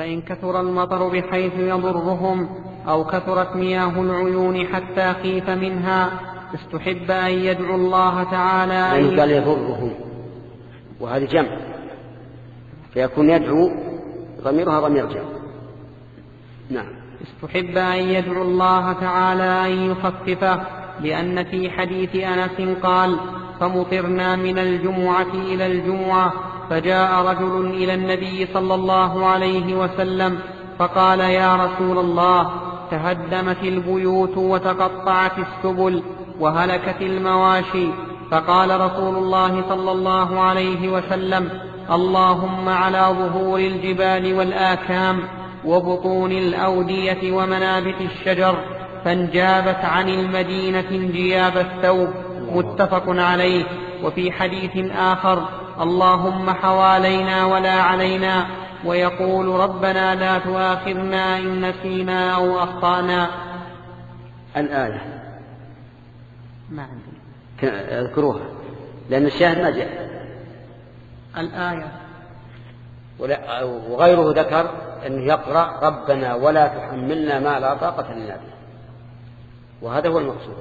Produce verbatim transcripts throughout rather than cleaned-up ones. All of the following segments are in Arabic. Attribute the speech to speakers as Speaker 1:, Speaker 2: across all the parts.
Speaker 1: فإن كثر المطر بحيث يضرهم أو كثرت مياه العيون حتى خيف منها استحب أن يدعو الله تعالى
Speaker 2: يعني قال يضرهم، وهذا جمع، فيكون يدعو ضميرها ضمير جمع. نعم.
Speaker 1: استحب أن يدعو الله تعالى أن يخففه، لأن في حديث أنس قال: فمطرنا من الجمعة إلى الجمعة، فجاء رجل إلى النبي صلى الله عليه وسلم فقال: يا رسول الله، تهدمت البيوت وتقطعت السبل وهلكت المواشي. فقال رسول الله صلى الله عليه وسلم: اللهم على ظهور الجبال والآكام وبطون الأودية ومنابت الشجر، فانجابت عن المدينة انجياب الثوب. متفق عليه. وفي حديث آخر: اللهم حوالينا ولا علينا، ويقول: ربنا لا تؤاخذنا إن نسينا أو أخطأنا.
Speaker 2: الآية
Speaker 1: ما عندي
Speaker 2: اذكروها لأن الشاهد ما جاء.
Speaker 1: الآية
Speaker 2: وغيره ذكر أنه يقرأ: ربنا ولا تحملنا ما لا طاقة لنا به، وهذا هو المقصود.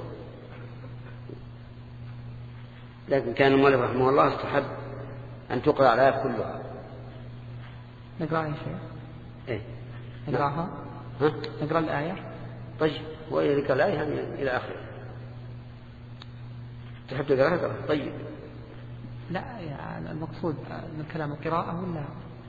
Speaker 2: لكن كان المؤلف رحمه الله استحب أن تقرأ الآية كلها.
Speaker 1: نقرأ يا شيخ؟
Speaker 2: إيه
Speaker 1: نقرأها؟
Speaker 2: ها؟
Speaker 1: نقرأ الآية؟
Speaker 2: طيب، ويذكر الآية إلى آخره. تحب تقرأها؟ طيب.
Speaker 1: لا يعني المقصود من كلام القراءة ولا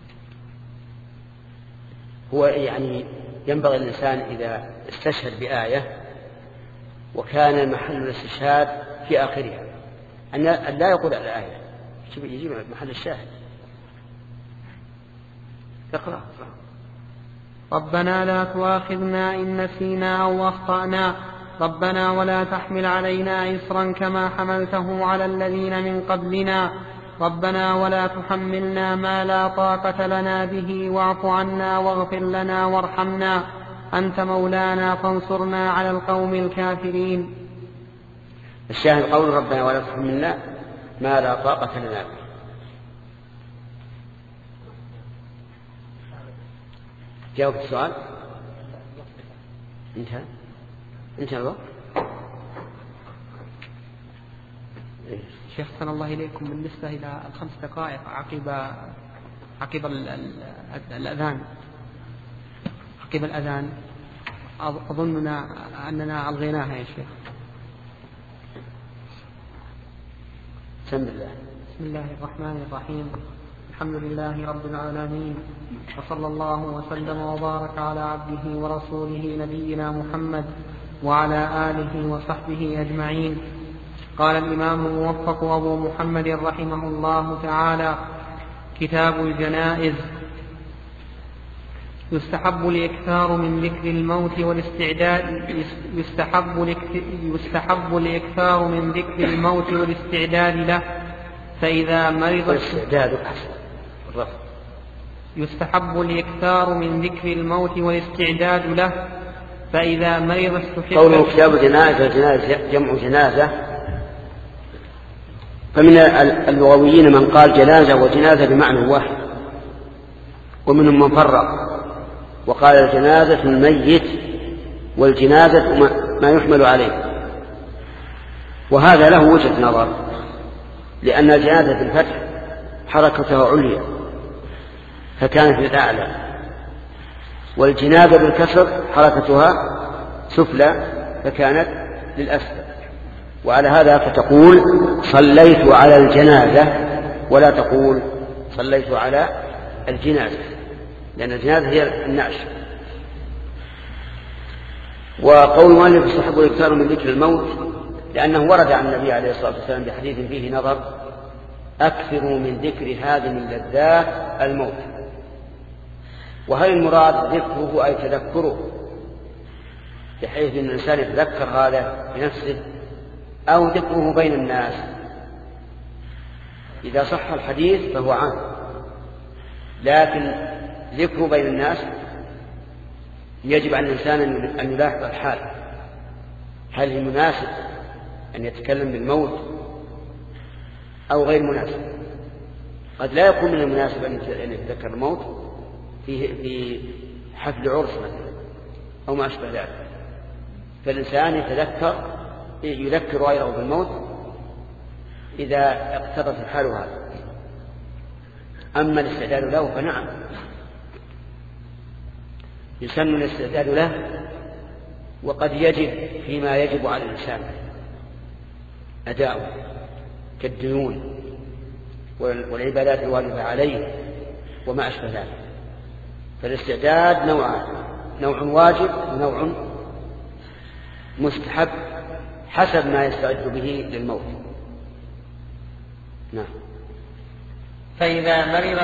Speaker 2: هو يعني ينبغي الإنسان إذا استشهد بآية وكان محل الاستشهاد في آخرها أن لا يقول الآية، يجيب محل الشاهد. اقرأ.
Speaker 1: ربنا لا تؤاخذنا إن نسينا أو أخطأنا، ربنا ولا تحمل علينا إصرا كما حملته على الذين من قبلنا، ربنا ولا تحملنا ما لا طاقة لنا به، واعف عنا واغفر لنا وارحمنا، أنت مولانا فانصرنا على القوم الكافرين.
Speaker 2: الشاهد قول ربنا ولا تحملنا ما لا طاقة لنا به. جاوب السؤال. انتهى انتهى الوقت.
Speaker 1: شيخ حسن الله إليكم، بالنسبة إلى الخمس دقائق عقب عقب الأذان عقب الأذان أظننا أننا ألغيناها يا شيخ.
Speaker 2: بسم الله.
Speaker 1: بسم الله الرحمن الرحيم. الحمد لله رب العالمين، وصلى الله وسلم وبارك على عبده ورسوله نبينا محمد وعلى آله وصحبه أجمعين. قال الإمام الموفق أبو محمد رحمه الله تعالى: كتاب الجنائز. يستحب الإكثار من ذكر الموت والاستعداد يستحب يستحب الإكثار من ذكر الموت والاستعداد له، فإذا مرض يستحب الإكثار من ذكر الموت والاستعداد له، فإذا مرض استحب.
Speaker 2: قوله كتاب الجنائز، الجنائز جمع جنازة، فمن اللغويين من قال جنازة وجنازة بمعنى واحد، ومنهم من فرق وقال الجنازة الميت والجنازة ما يحمل عليه، وهذا له وجهة نظر، لأن الجنازة بالفتح حركتها عليا فكانت للأعلى، والجنازة بالكسر حركتها سفلى فكانت للأسفل. وعلى هذا فتقول صليت على الجنازة ولا تقول صليت على الجنازة، لأن الجنازة هي النعش. وقول المؤلف يستحب الإكثار من ذكر الموت لأنه ورد عن النبي عليه الصلاة والسلام بحديث فيه نظر: أكثروا من ذكر هذه اللذات الموت. وهل المراد ذكره أي تذكره بحيث أن الإنسان يتذكر هذا بنفسه، أو ذكره بين الناس؟ إذا صح الحديث فهو عام، لكن ذكره بين الناس يجب على الإنسان أن يلاحظ الحال، هل هي مناسب أن يتكلم بالموت أو غير مناسب؟ قد لا يكون من المناسب أن يتذكر الموت، في في حفل عرس مثلا أو ما أشبه ذلك، فالإنسان يتذكر يذكر غيره بالموت إذا اقتضت الحال هذا. أما الاستعداد له فنعم يسن الاستعداد له، وقد يجب فيما يجب على الإنسان أداؤه كالديون والعبادات الواجبة عليه وما أشبه ذلك. فالاستعداد نوعان، نوع واجب ونوع مستحب حسب ما يستعد به للموت. نعم.
Speaker 1: فإذا مرض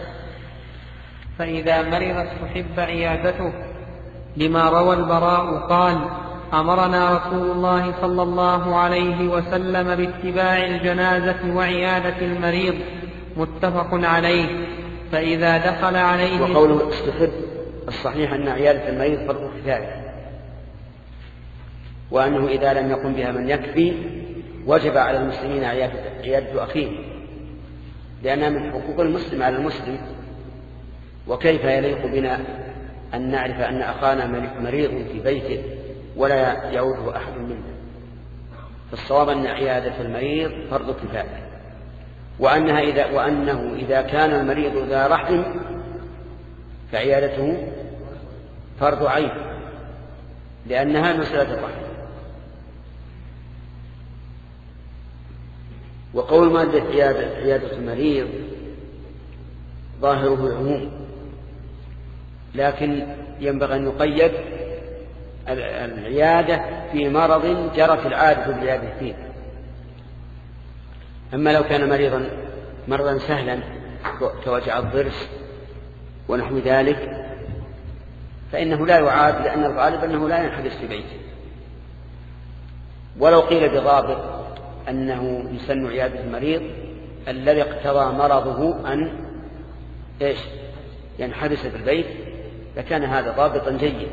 Speaker 1: فإذا مرض استحب عيادته، لما روى البراء قال: أمرنا رسول الله صلى الله عليه وسلم باتباع الجنازة وعيادة المريض، متفق عليه. فإذا دخل عليه،
Speaker 2: وقوله استحب الصحيح أن عيادة المريض فرض كفاية، وأنه إذا لم يقم بها من يكفي وجب على المسلمين عيادة أخيه، لأنها من حقوق المسلم على المسلم. وكيف يليق بنا أن نعرف أن أخانا مريض في بيته ولا يعوده أحد منا؟ فالصواب أن عيادة المريض فرض كفاية، وأنها إذا وأنه إذا كان المريض ذا رحم فعيادته فرض عين، لأنها مسألة الرحم. وقول مادة عيادة, عيادة المريض ظاهره العموم، لكن ينبغي أن يقيد العيادة في مرض جرت العادة بالعيادة فيه. أما لو كان مريضا مرضا سهلا كوجع الضرس ونحو ذلك فإنه لا يعاد، لأن الغالب أنه لا ينحبس في بيته. ولو قيل بضابط أنه يسن عيادة المريض الذي اقتضى مرضه أن إيش ينحبس في البيت لكان هذا ضابطا جيدا.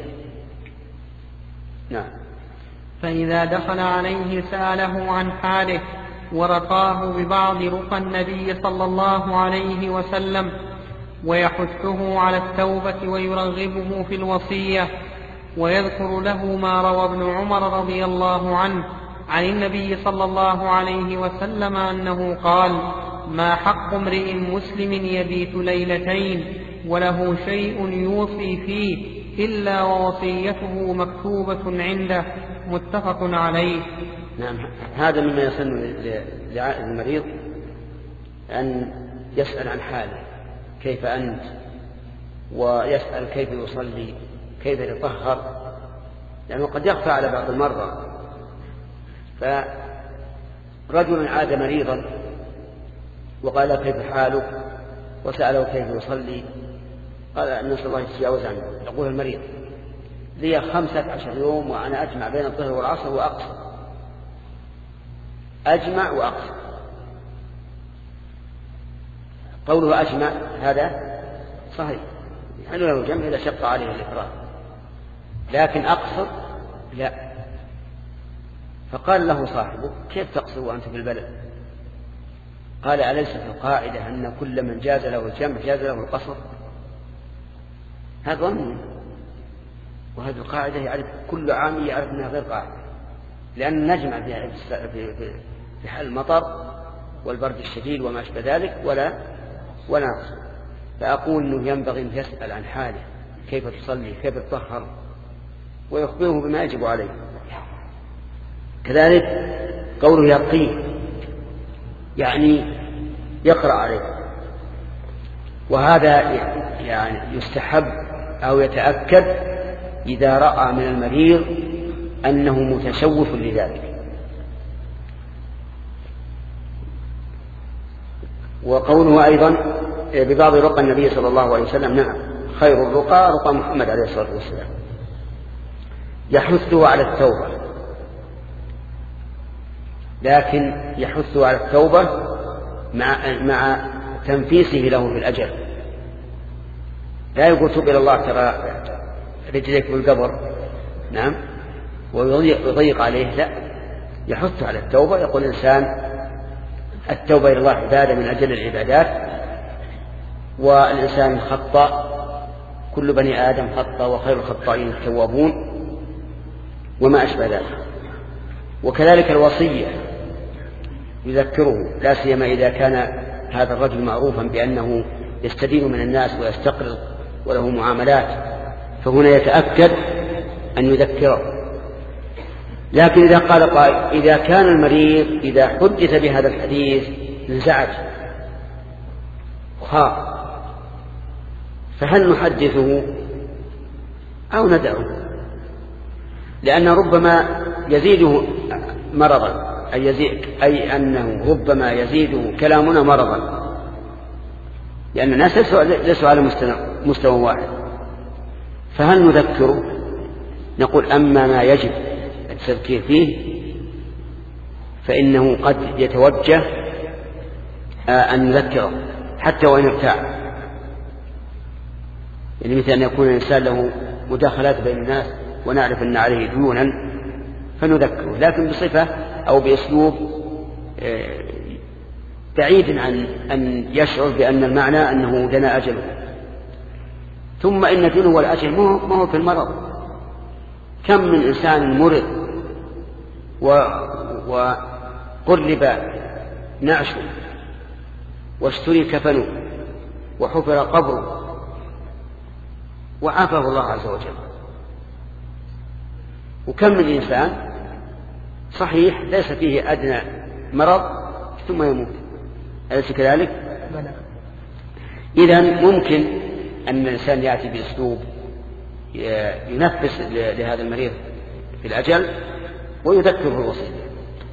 Speaker 2: نعم.
Speaker 1: فإذا دخل عليه سأله عن حاله ورقاه ببعض رقى النبي صلى الله عليه وسلم، ويحثه على التوبة ويرغبه في الوصية، ويذكر له ما روى ابن عمر رضي الله عنه عن النبي صلى الله عليه وسلم أنه قال: ما حق امرئ مسلم يبيت ليلتين وله شيء يوصي فيه إلا ووصيته مكتوبة عنده، متفق عليه.
Speaker 2: نعم. هذا مما يسن للمريض أن يسأل عن حاله، كيف أنت، ويسأل كيف يصلي، كيف يتطهر، لأنه قد يخفى على بعض المرضى. فرجل عاد مريضا وقال: كيف حالك؟ وسأله كيف يصلي، قال: نسأل الله يتجاوز عنه. يقول المريض: لي خمسة عشر يوم وأنا أجمع بين الظهر والعصر وأقصر، أجمع وأقصر. قوله أجمع هذا صحيح، حلو له الجمع إذا شق عليه الإفراد، لكن أقصر لا. فقال له صاحبه: كيف تقصر وأنت في البلد؟ قال: أليست القاعدة أن كل من جاز له الجمع جاز له القصر؟ هذا ظن، وهذه القاعدة يعرف كل عام يعرف أنها غير قاعدة، لأن نجمع في في حال المطر والبرد الشديد وما أشبه ذلك ولا ولا نقصر. فأقول أنه ينبغي أن يسأل عن حاله، كيف تصلي، كيف تطهر، ويخبره بما يجب عليه. كذلك قوله يرقيه يعني يقرأ عليه، وهذا يعني يستحب أو يتأكد إذا رأى من المريض أنه متشوف لذلك. وقوله أيضا ببعض رقى النبي صلى الله عليه وسلم، نعم، خير الرقى رقى محمد عليه الصلاة والسلام. يحثه على التوبة، لكن يحثه على التوبة مع مع تنفيسه له في الأجل. لا يقول: تب إلى الله ترى رجليك بالقبر، نعم، ويضيق عليه، لا، يحث على التوبة. يقول الإنسان: التوبة إلى الله عبادة من أجل العبادات، والإنسان خطأ كل بني آدم خطأ وخير الخطائين التوابون وما أشبه ذلك. وكذلك الوصية يذكره، لا سيما إذا كان هذا الرجل معروفا بأنه يستدين من الناس ويستقرض وله معاملات، فهنا يتأكد أن يذكره. لكن إذا قال قائل إذا كان المريض إذا حدث بهذا الحديث انزعج وخاف، فهل نحدثه أو ندعه؟ لأن ربما يزيده مرضا، أي, يزيد أي أنه ربما يزيده كلامنا مرضا، لأن الناس ليسوا على مستوى واحد. فهل نذكره؟ نقول أما ما يجب التذكير فيه فإنه قد يتوجه أن نذكره حتى وإن ارتاع، يعني مثل أن يكون الإنسان له مداخلات بين الناس ونعرف أن عليه ديونا فنذكره، لكن بصفة أو بأسلوب بعيد عن أن يشعر بأن المعنى أنه دنا أجله. ثم إن دنو الأجل ما هو في المرض. كم من إنسان مرض وقرب نعشه واشتري كفنه وحفر قبره وعافاه الله عز وجل. وكم من إنسان صحيح ليس فيه أدنى مرض ثم يموت، أليس كذلك؟ إذن ممكن أن الإنسان يأتي بأسلوب ينفس لهذا المريض في الأجل ويذكره الوصية.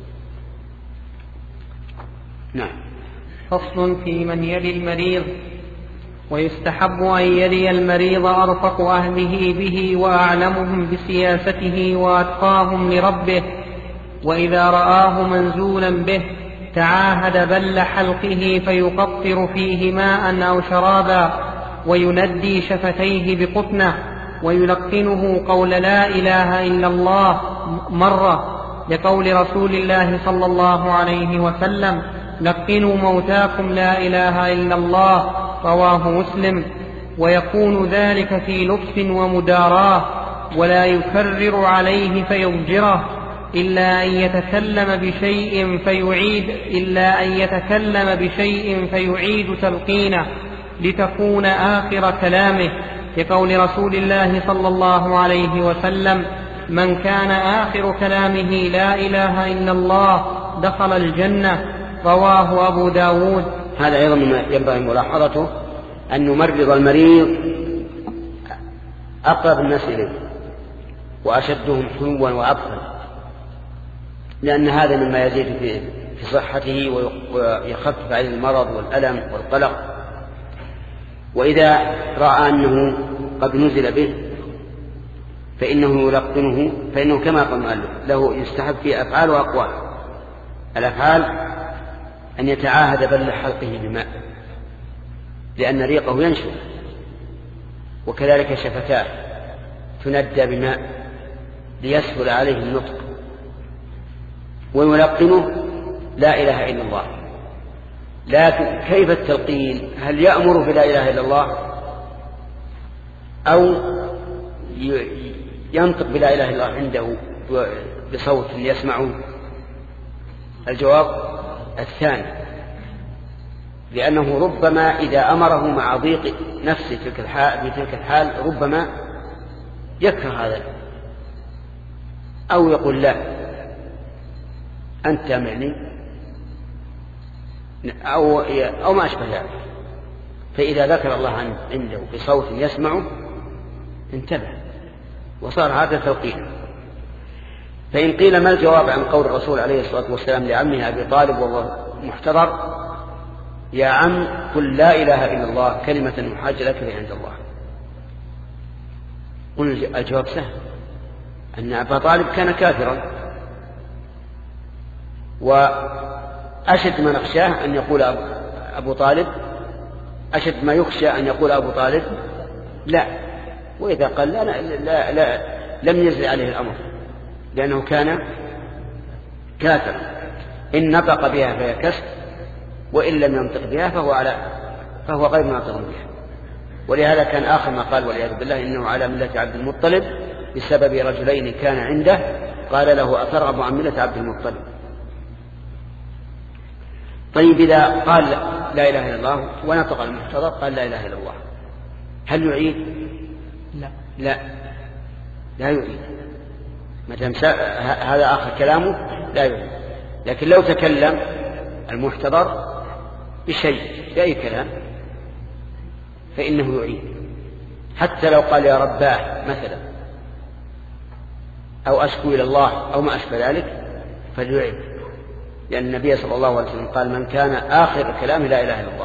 Speaker 2: نعم.
Speaker 1: فصل في من يلي المريض. ويستحب أن يلي المريض أرفق أهله به وأعلمهم بسياسته وأتقاهم لربه، وإذا رآه منزولا به تعاهد بل حلقه فيقطر فيه ماء أو شرابا ويندي شفتيه بقطنه ويلقنه قول لا إله إلا الله مرة، لقول رسول الله صلى الله عليه وسلم لقنوا موتاكم لا إله إلا الله، رواه مسلم. ويكون ذلك في لطف ومداراه، ولا يكرر عليه فيضجره إلا أن يتكلم بشيء فيعيد إلا أن يتكلم بشيء فيعيد تلقينه لتكون آخر كلامه، لقول رسول الله صلى الله عليه وسلم من كان آخر كلامه لا إله إلا الله دخل الجنة، رواه أبو داود.
Speaker 2: هذا أيضا مما ينبغي ملاحظته أن نمرض المريض أقرب الناس إليه وأشدهم حنوا وعطفا، لأن هذا مما يزيد في صحته ويخفف عليه المرض والألم والقلق. وإذا رأى أنه قد نزل به فإنه يلقنه، فإنه كما قال المؤلف له يستحب في أفعال وأقوال. الأفعال أن يتعاهد بل حلقه بماء لأن ريقه ينشف، وكذلك شفتاه تندى بماء ليسهل عليه النطق، ويلقنه لا إله إلا الله. لكن كيف التلقين؟ هل يأمر بلا إله إلا الله أو ينطق بلا إله إلا الله عنده بصوت يسمعه؟ الجواب الثاني، لأنه ربما إذا أمره مع ضيق نفسه في تلك الحال ربما يكره هذا أو يقول لا أنت تامعني أو, أو ما أشبه ذلك. فإذا ذكر الله عنده بصوت يسمعه انتبه وصار هذا تلقين. فإن قيل ما الجواب عن قول الرسول عليه الصلاة والسلام لعمه أبي طالب وهو محتضر يا عم قل لا إله إلا الله كلمة محاج لك عند الله؟ قل الجواب سهل، أن أبا طالب كان كافرا، وأشد ما نخشاه أن يقول أبو طالب أشد ما يخشى أن يقول أبو طالب لا. وإذا قال لا, لا, لا, لا لم يزل عليه الأمر لأنه كان كافر. إن نطق بها فهي كسر، وإن لم ينطق بها فهو, على فهو غير ناطق بها. ولهذا كان آخر ما قال والعياذ بالله إنه على ملة عبد المطلب بسبب رجلين كان عنده قال له أترغب عن ملة عبد المطلب. طيب إذا قال لا إله إلا الله ونطق المحتضر قال لا إله إلا الله هل يعيد؟
Speaker 1: لا
Speaker 2: لا لا يعيد، مثلا هذا آخر كلامه لا يعيد. لكن لو تكلم المحتضر بشيء بأي كلام فإنه يعيد، حتى لو قال يا رباه مثلا أو أشكو إلى الله أو ما أشبه ذلك فليعيد، لأن النبي صلى الله عليه وسلم قال من كان آخر كلامه لا إله إلا الله.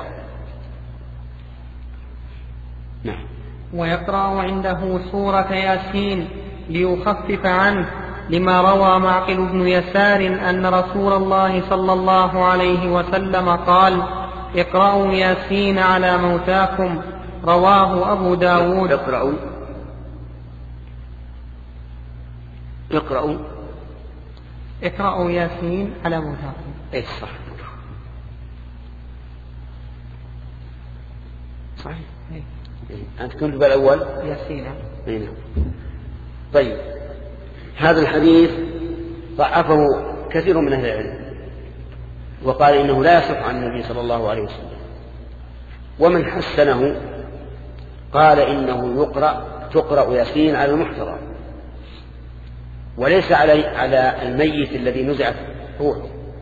Speaker 2: نعم.
Speaker 1: ويقرأ عنده سورة ياسين ليخفف عنه، لما روى معقل بن يسار أن رسول الله صلى الله عليه وسلم قال اقرأوا ياسين على موتاكم، رواه أبو داود.
Speaker 2: اقرأوا اقرأوا
Speaker 1: اقرأوا ياسين على موتاكم.
Speaker 2: ايه صح صحيح.
Speaker 1: إيه.
Speaker 2: أنت كنت بالأول
Speaker 1: ياسين.
Speaker 2: إيه. طيب هذا الحديث ضعفه كثير من أهل العلم وقال إنه لا يصح عن النبي صلى الله عليه وسلم، ومن حسنه قال إنه يقرأ تقرأ ياسين على المحتضر وليس على على الميت الذي نزعت روحه،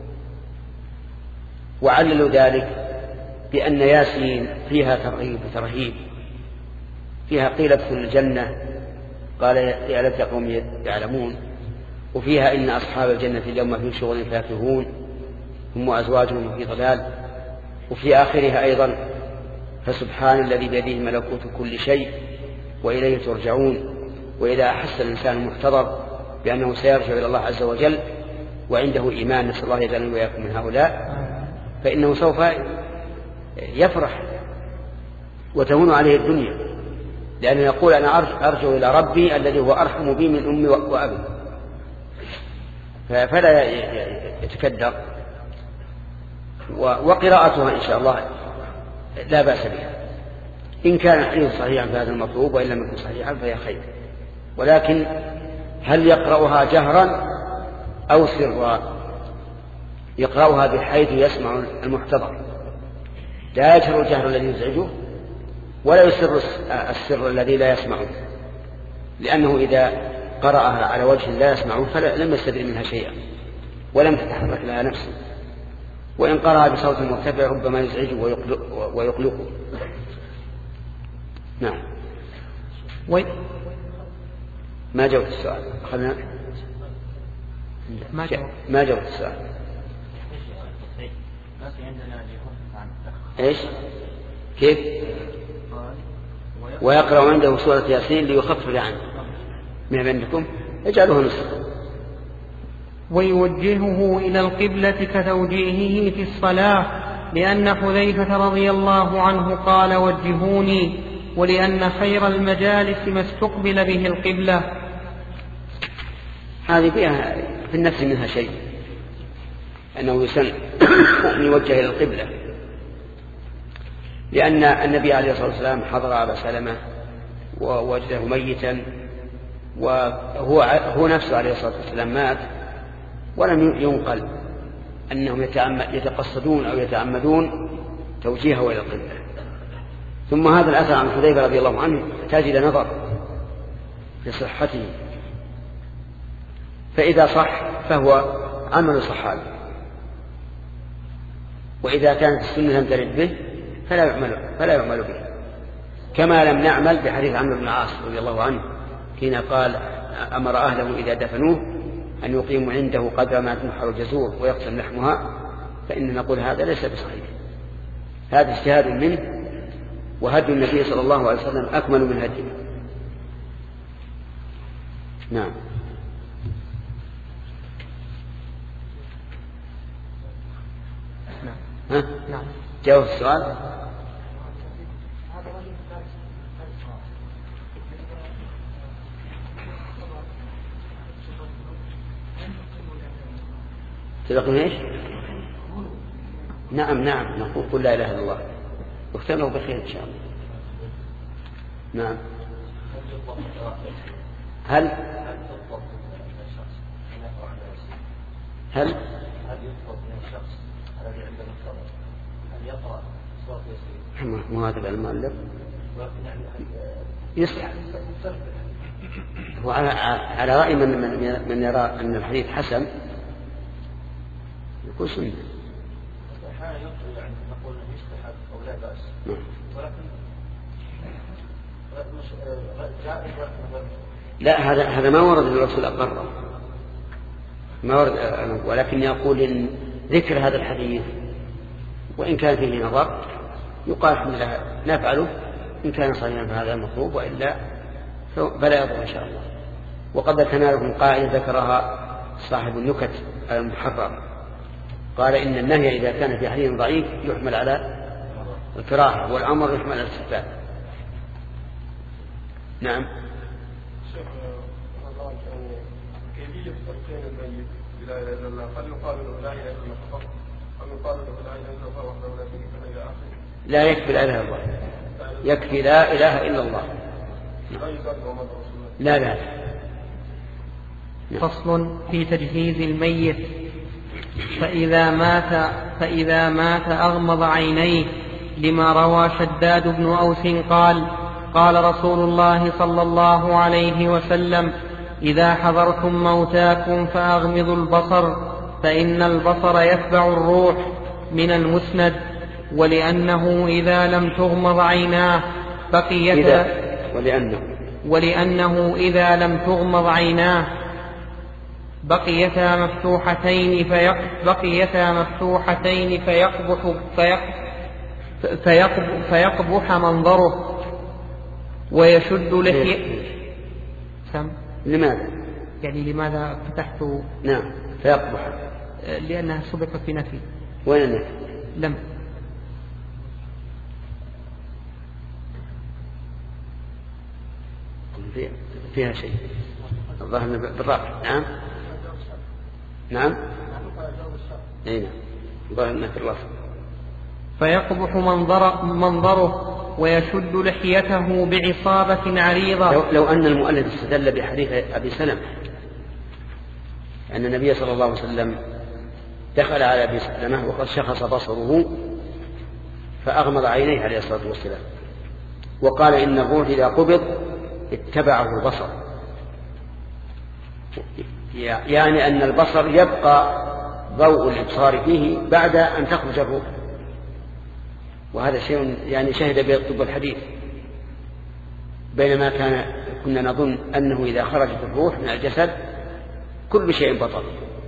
Speaker 2: وعللوا ذلك بأن ياسين فيها ترغيب وترهيب، فيها قيل ادخل الجنة قال يا ليت قوم يعلمون، وفيها إن أصحاب الجنة اليوم في شغل فاكهون هم وأزواجهم في ضلال، وفي آخرها أيضا فسبحان الذي بيده ملكوت كل شيء وإليه ترجعون. وإذا أحس الإنسان المحتضر بأنه سيرجع إلى الله عز وجل وعنده إيمان نسأل الله يجعلنا وإياكم من هؤلاء فإنه سوف يفرح وتهون عليه الدنيا، لأنه يقول أنا أرجع إلى ربي الذي هو أرحم بي من أمي وأبي، فلا يتكدر. وقراءتها إن شاء الله لا بأس بها إن كان الحديث صحيحا فهذا المطلوب، وإن لم يكن صحيحا فهي خير. ولكن هل يقرأها جهرا أو سرا؟ يقرأها بحيث يسمع المحتضر، لا يجهر الجهر الذي يزعجه ولا يسر السر الذي لا يسمعه، لأنه إذا قرأها على وجه لا يسمعه فلم يستدر منها شيئا ولم تتحرك لها نفسه، وإن قرأها بصوت مرتفع ربما يزعجه ويقلقه. نعم. ما جاوبت السؤال. أخذنا
Speaker 1: ما جاوبت
Speaker 2: ما جاوبت السؤال. إيش كيف؟ ويقرأ عنده سورة ياسين ليخفف عنه من عندكم اجعلوه نصف.
Speaker 1: ويوجهه إلى القبلة كتوجيهه في الصلاة، لأن حذيفة رضي الله عنه قال وجهوني، ولأن خير المجالس ما استقبل به القبلة.
Speaker 2: هذه فيها في النفس منها شيء، أنه يسن أن يوجه إلى القبلة، لأن النبي عليه الصلاة والسلام حضر أبا سلمة ووجده ميتا، وهو هو نفسه عليه الصلاة والسلام مات، ولم ينقل أنهم يتقصدون أو يتعمدون توجيهه إلى القبلة. ثم هذا الأثر عن حذيفة رضي الله عنه يحتاج إلى نظر في صحته، فإذا صح فهو عمل صحابي، وإذا كانت السنة لم ترد به فلا يعمل فلا يعمل به، كما لم نعمل بحديث عمرو بن العاص رضي الله عنه حين قال أمر أهله إذا دفنوه أن يقيموا عنده قدر ما تنحر الجزور ويقسم لحمها، فإن نقول هذا ليس بصحيح، هذا اجتهاد منه، وهدي النبي صلى الله عليه وسلم أكمل من هديه. نعم. ها؟
Speaker 1: نعم.
Speaker 2: جاوب السؤال. تلقون ايش؟ نعم نعم نقول قل لا اله الا الله واختموا بخير ان شاء الله. نعم. هل هل
Speaker 3: هل يطلب من الشخص الذي عنده الخبر أن يقرأ سورة ياسين؟
Speaker 2: مو هذا المؤلف يصح. وعلى على رأي من من من يرى أن الحديث حسن يكون سنة.
Speaker 3: أحيانا يطلب يعني نقول أنه يستحب أو لا بأس. ولكن جائز ولكن
Speaker 2: لا هذا هذا ما ورد الرسول أقره ما ورد، ولكن يقول إن ذكر هذا الحديث وإن كان فيه نظر يقال الحمد لله نفعله إن كان صحيحا فهذا مطلوب، وإلا فلا يضر إن شاء الله. وقد ذكرنا لكم قاعدة ذكرها صاحب النكت المحرر، قال إن النهي إذا كان في حديث ضعيف يحمل على الكراهة والأمر يحمل على الاستحباب. نعم.
Speaker 4: كيفية تلقين الميت بلا إله إلا الله، هل يقال له لا إله إلا الله فقط أم يقال له لا إله إلا الله وحده لا شريك له إلى آخره؟
Speaker 2: لا يكفي لا إله إلا الله، يكفي لا إله إلا الله. لا لا.
Speaker 1: فصل في تجهيز الميت. فإذا مات فإذا مات أغمض عينيه، لما روى شداد بن أوس قال قال رسول الله صلى الله عليه وسلم: إذا حضرتم موتاكم فأغمضوا البصر، فإن البصر يتبع الروح من المسند. ولأنه إذا لم تغمض عيناه بقيتا
Speaker 2: ولأنه,
Speaker 1: ولأنه إذا لم تغمض عيناه بقيتا مفتوحتين فيق بقيتا مفتوحتين فيقبح فيق فيقبح, فيقبح منظره ويشد لحيته.
Speaker 2: لماذا؟
Speaker 1: يعني لماذا فتحت؟
Speaker 2: نعم فيقبح
Speaker 1: لأنها سبقت في نفي.
Speaker 2: وين النفي؟
Speaker 1: لم.
Speaker 2: فيها شيء الظاهر بالرفع. نعم نعم اي نعم الظاهر انها في الرفع.
Speaker 1: فيقبح منظر منظره ويشد لحيته بعصابة عريضة.
Speaker 2: لو, لو أن المؤلف استدل بحديث أبي سلمة أن النبي صلى الله عليه وسلم دخل على أبي سلمة وقد شخص بصره فأغمض عينيه عليه الصلاة والسلام وقال إن الروح إذا قبض اتبعه البصر، يعني أن البصر يبقى ضوء الإبصار فيه بعد أن تخرج الروح، وهذا شيء يعني شهد به الطب الحديث، بينما كان كنا نظن أنه إذا خرجت الروح من الجسد كل شيء بطل،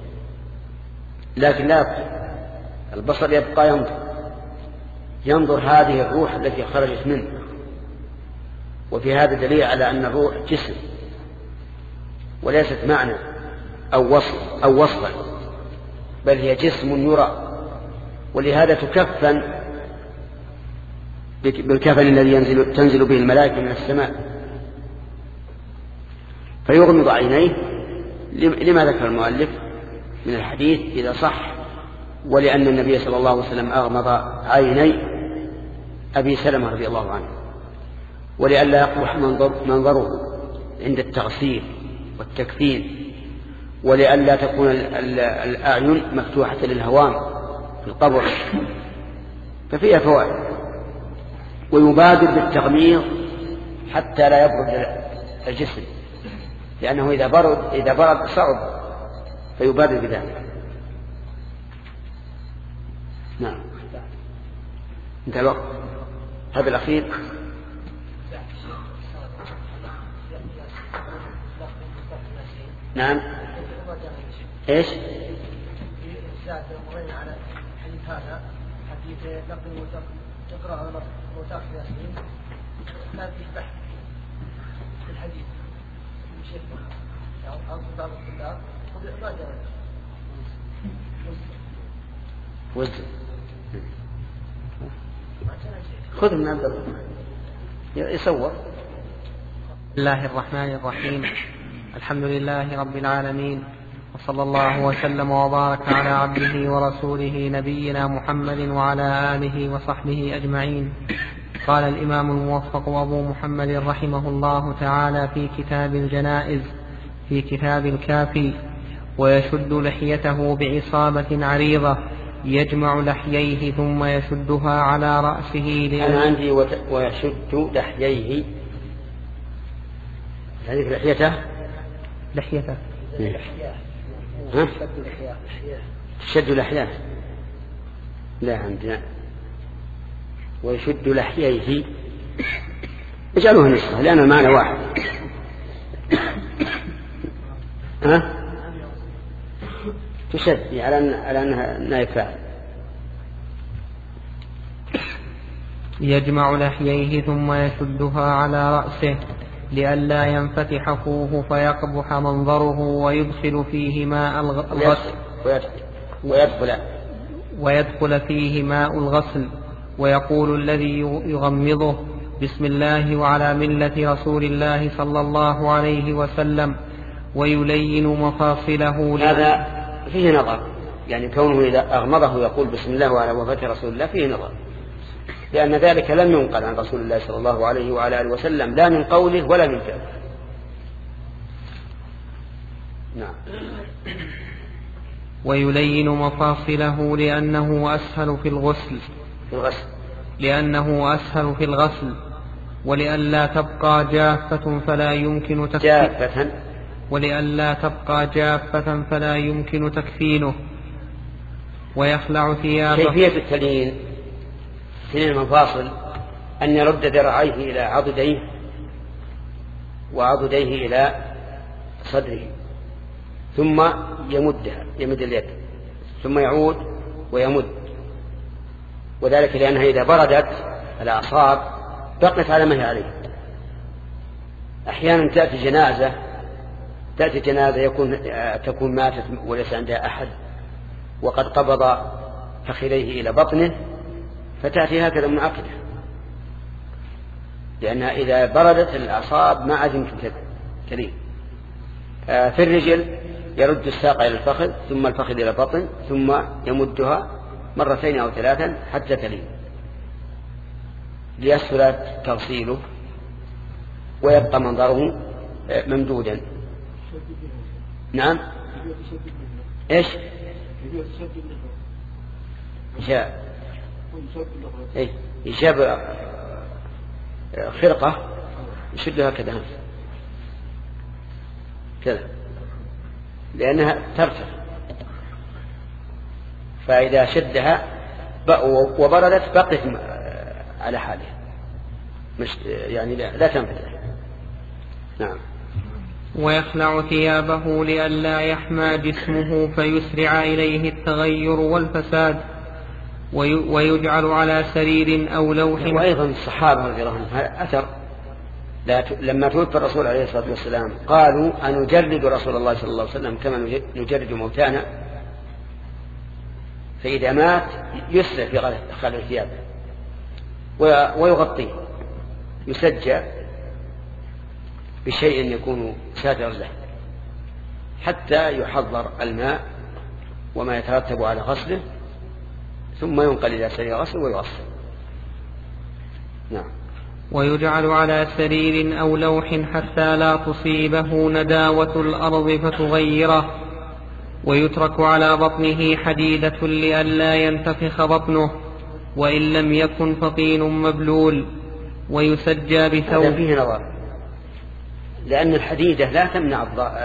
Speaker 2: لكن لا، البصر يبقى ينظر ينظر هذه الروح التي خرجت منه. وفي هذا دليل على أن الروح جسم وليست معنى أو وصف أو وصفا، بل هي جسم يرى، ولهذا تكفن بالكفن الذي ينزل تنزل به الملائكة من السماء فيغمض عينيه لما ذكر المؤلف من الحديث إذا صح، ولأن النبي صلى الله عليه وسلم أغمض عيني أبي سلمة رضي الله عنه، ولئلا يقبح منظر منظره عند التغسيل والتكفين، ولئلا تكون الأعين مفتوحة للهوام في القبر، ففيها فوائد. ويبادر بالتغميض حتى لا يبرد الجسم، لأنه إذا برد إذا برد صعب، فيبادر بذلك. نعم انتهى الوقت. هذا الأخير. نعم ايش؟
Speaker 3: على الحديث هذا حديث لقد تقرأ موتاك ياسين لا تشبه في الحديث شيخ أو بعض الطلاب وبإحضار
Speaker 2: وزن خذ من عند يصور.
Speaker 1: بسم الله الرحمن الرحيم. الحمد لله رب العالمين، وصلى الله وسلم وبارك على عبده ورسوله نبينا محمد وعلى آله وصحبه أجمعين. قال الإمام الموفق أبو محمد رحمه الله تعالى في كتاب الجنائز في كتاب الكافي: ويشد لحيته بعصابة عريضة يجمع لحييه ثم يشدها على رأسه.
Speaker 2: أنا عندي ويشد لحييه، هذه لحيته
Speaker 1: لحيته
Speaker 2: ها؟ تشد لحياه، لا عندنا ويشد لحييه، اجعلوها نسخة لأن المعنى واحد. ها؟ تشد على أنها نائب فاعل.
Speaker 1: يجمع لحييه ثم يشدها على رأسه لئلا ينفتح فوه فيقبح منظره ويدخل فيه ماء الغسل
Speaker 2: ويدخل,
Speaker 1: ويدخل فيه ماء الغسل. ويقول الذي يغمضه: بسم الله وعلى ملة رسول الله صلى الله عليه وسلم، ويلين مفاصله.
Speaker 2: هذا فيه نظر، يعني كونه إذا أغمضه يقول بسم الله وعلى وفاة رسول الله فيه نظر، لأن ذلك لم ينقل عن رسول الله صلى الله عليه وعلى آله وسلم لا من قوله ولا من فعله. نعم.
Speaker 1: ويلين مفاصله لأنه أسهل في الغسل
Speaker 2: في الغسل
Speaker 1: لأنه أسهل في الغسل ولئلا تبقى جافة فلا يمكن تكفينه ولئلا تبقى جافة فلا يمكن تكفينه. ويخلع ثيابه.
Speaker 2: كيفية التليين تلين المفاصل أن يرد ذراعيه إلى عضديه وعضديه إلى صدره، ثم يمدها يمد اليد ثم يعود ويمد، وذلك لأنها إذا بردت الأعصاب بقت على ما هي عليه. أحيانا تأتي جنازة تأتي جنازة يكون تكون ماتت وليس عندها أحد وقد قبض فخذيه إلى بطنه، فتأتي هكذا منعقدة، لأنها إذا بردت الأعصاب ما عاد يمكن تلين. في الرجل يرد الساق إلى الفخذ ثم الفخذ إلى البطن ثم يمدها مرتين أو ثلاثا حتى تلين ليسهل تغسيله ويبقى منظره ممدودا. نعم. ايش جاء ايه يجاب خرقة يشدها كذا كذا لأنها ترتفع، فإذا شدها وبردت بقت على حالها مش يعني لا, لا تنفتح. نعم.
Speaker 1: ويخلع ثيابه لئلا يحمى جسمه فيسرع إليه التغير والفساد، ويجعل على سرير أو لوح.
Speaker 2: وأيضا الصحابة رضي الله عنهم أثر لما توفى الرسول عليه الصلاة والسلام قالوا أنجرد رسول الله صلى الله عليه وسلم كما نجرد موتانا، فإذا مات يسرع في خلع ثيابه ويغطيه، يسجى بشيء يكون ساترا له حتى يحضر الماء وما يترتب على غسله، ثم ينقل إلى سرير غسل ويغسل. نعم.
Speaker 1: ويجعل على سرير أو لوح حتى لا تصيبه نداوة الأرض فتغيره، ويترك على بطنه حديدة لئلا ينتفخ بطنه، وإن لم يكن فطين مبلول، ويسجى بثوب.
Speaker 2: هذا فيه نظر، لأن الحديدة لا تمنع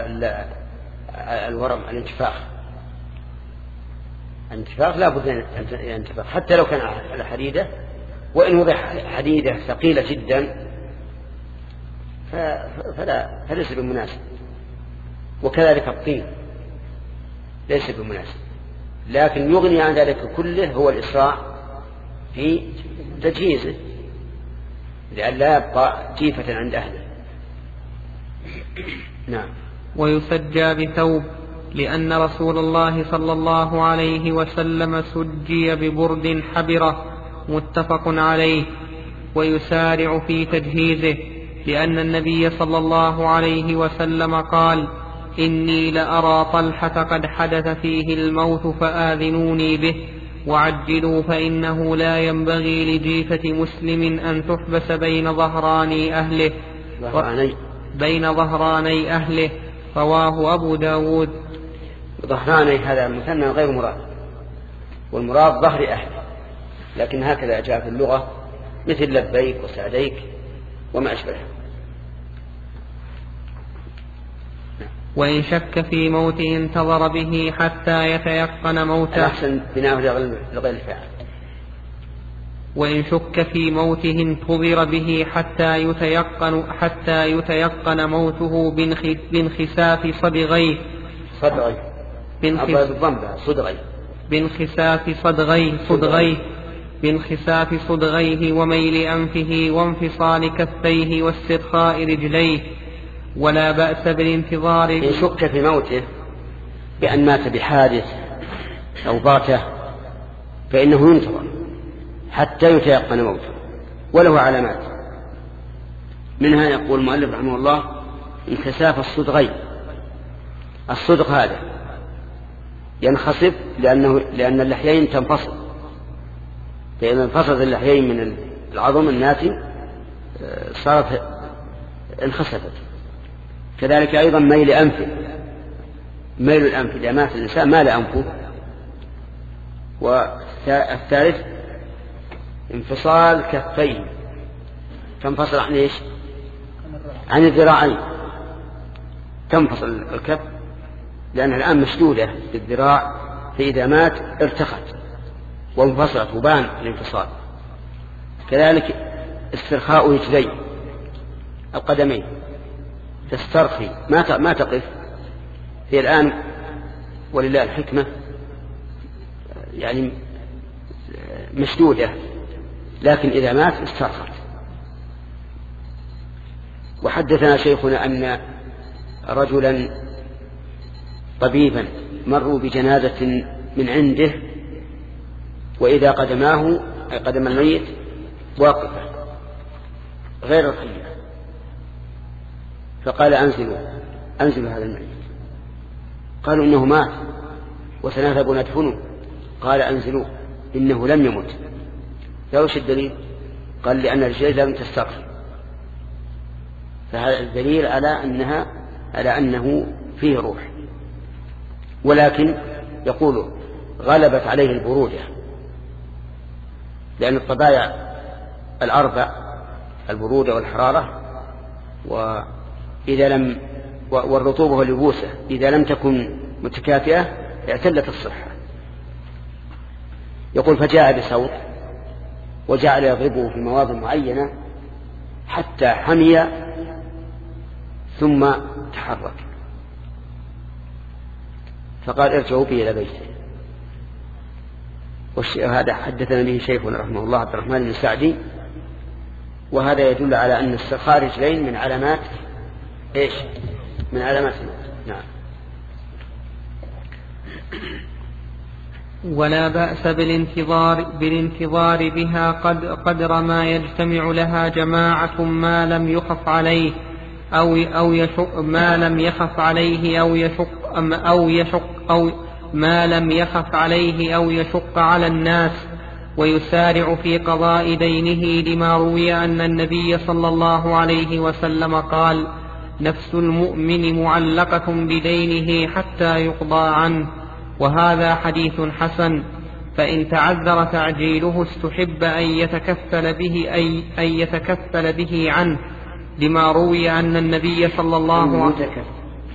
Speaker 2: الورم الانتفاخ. الانتفاخ لا بد أن ينتفخ حتى لو كان على حديدة، وإن وضع حديدة ثقيلة جدا فلا فليس بمناسب، وكذلك الطين ليس بمناسب. لكن يغني عن ذلك كله هو الإسراع في تجهيزه لأن لا يبقى جيفة عند أهله. نعم.
Speaker 1: ويسجى بثوب، لأن رسول الله صلى الله عليه وسلم سجي ببرد حبرة متفق عليه. ويسارع في تجهيزه، لأن النبي صلى الله عليه وسلم قال: إني لأرى طلحة قد حدث فيه الموت فآذنوني به، وعجلوا فإنه لا ينبغي لجيفة مسلم أن تحبس بين ظهراني أهله بين ظهراني أهله. رواه أبو داود.
Speaker 2: ظهراني هذا مثنى غير مراد، والمراد ظهر أهله، لكن هكذا جاء في اللغة مثل لبيك وسعديك وما أشبه.
Speaker 1: وإن شك في موته انتظر به حتى يتيقن موته.
Speaker 2: الأحسن بناء لغير الفاعل.
Speaker 1: وإن شك في موته انتظر به حتى يتيقن حتى يتيقن موته بانخساف صدغيه
Speaker 2: صدغيه
Speaker 1: صدغيه بانخساف صدغيه صدغيه بانخساف صدغيه وميل أنفه وانفصال كفيه واسترخاء رجليه. ولا بأس بالانتظار.
Speaker 2: إن شك في موته بأن مات بحادث أو باته فإنه ينتظر حتى يتيقن موته، وله علامات. منها يقول المؤلف رحمه الله انكساف الصدغين. الصدغ هذا ينخسف لأنه لأن اللحيين تنفصل، فإذا انفصلت اللحيين من العظم الناتي صارت انخسفت. كذلك أيضا ميل أنفه، ميل الأنف إذا مات الإنسان مال أنفه. والثالث انفصال كفيه، تنفصل عن إيش؟ عن الذراعين، تنفصل الكف لأنها الآن مشدودة بالذراع، فإذا مات ارتخت وانفصلت وبان الانفصال. كذلك استرخاء رجلي القدمين، تسترخي ما ما تقف. هي الآن ولله الحكمة يعني مشدودة، لكن إذا مات استرخت. وحدثنا شيخنا أن رجلا طبيبا مروا بجنازة من عنده، وإذا قدماه أي قدم الميت واقفة غير رقية، فقال أنزلوا أنزلوا هذا الميت. قالوا إنه مات وسنذهب ندفنه. قال أنزلوه إنه لم يمت. فوش الدليل؟ قال لأن الرجال لم تسترخي. فهذا الدليل على أنها على أنه فيه روح، ولكن يقول غلبت عليه البرودة، لأن الطبايع الأربع البرودة والحرارة وإذا لم والرطوبة واليبوسة إذا لم تكن متكافئة اعتلت الصحة. يقول فجاء بصوت وجعل يضربه في مواضع معينة حتى حمي ثم تحرك، فقال ارجعوا بي إلى بيته. وهذا حدثنا به شيخنا رحمه الله عبد الرحمن بن سعدي، وهذا يدل على أن استرخاء رجلين من علامات إيش؟ من علامات الموت. نعم.
Speaker 1: ولا بأس بالانتظار بالانتظار بها قد قدر ما يجتمع لها جماعة ما لم يخف عليه أو أو يشق ما لم يخف عليه أو يشق أو يشق أو ما لم يخف عليه أو يشق على الناس، ويسارع في قضاء دينه لما روي أن النبي صلى الله عليه وسلم قال: نفس المؤمن معلقة بدينه حتى يقضى عنه. وهذا حديث حسن، فإن تعذر تعجيله استحب أن يتكفل به أي أن يتكفل به عنه لما روي أن النبي صلى الله عليه وسلم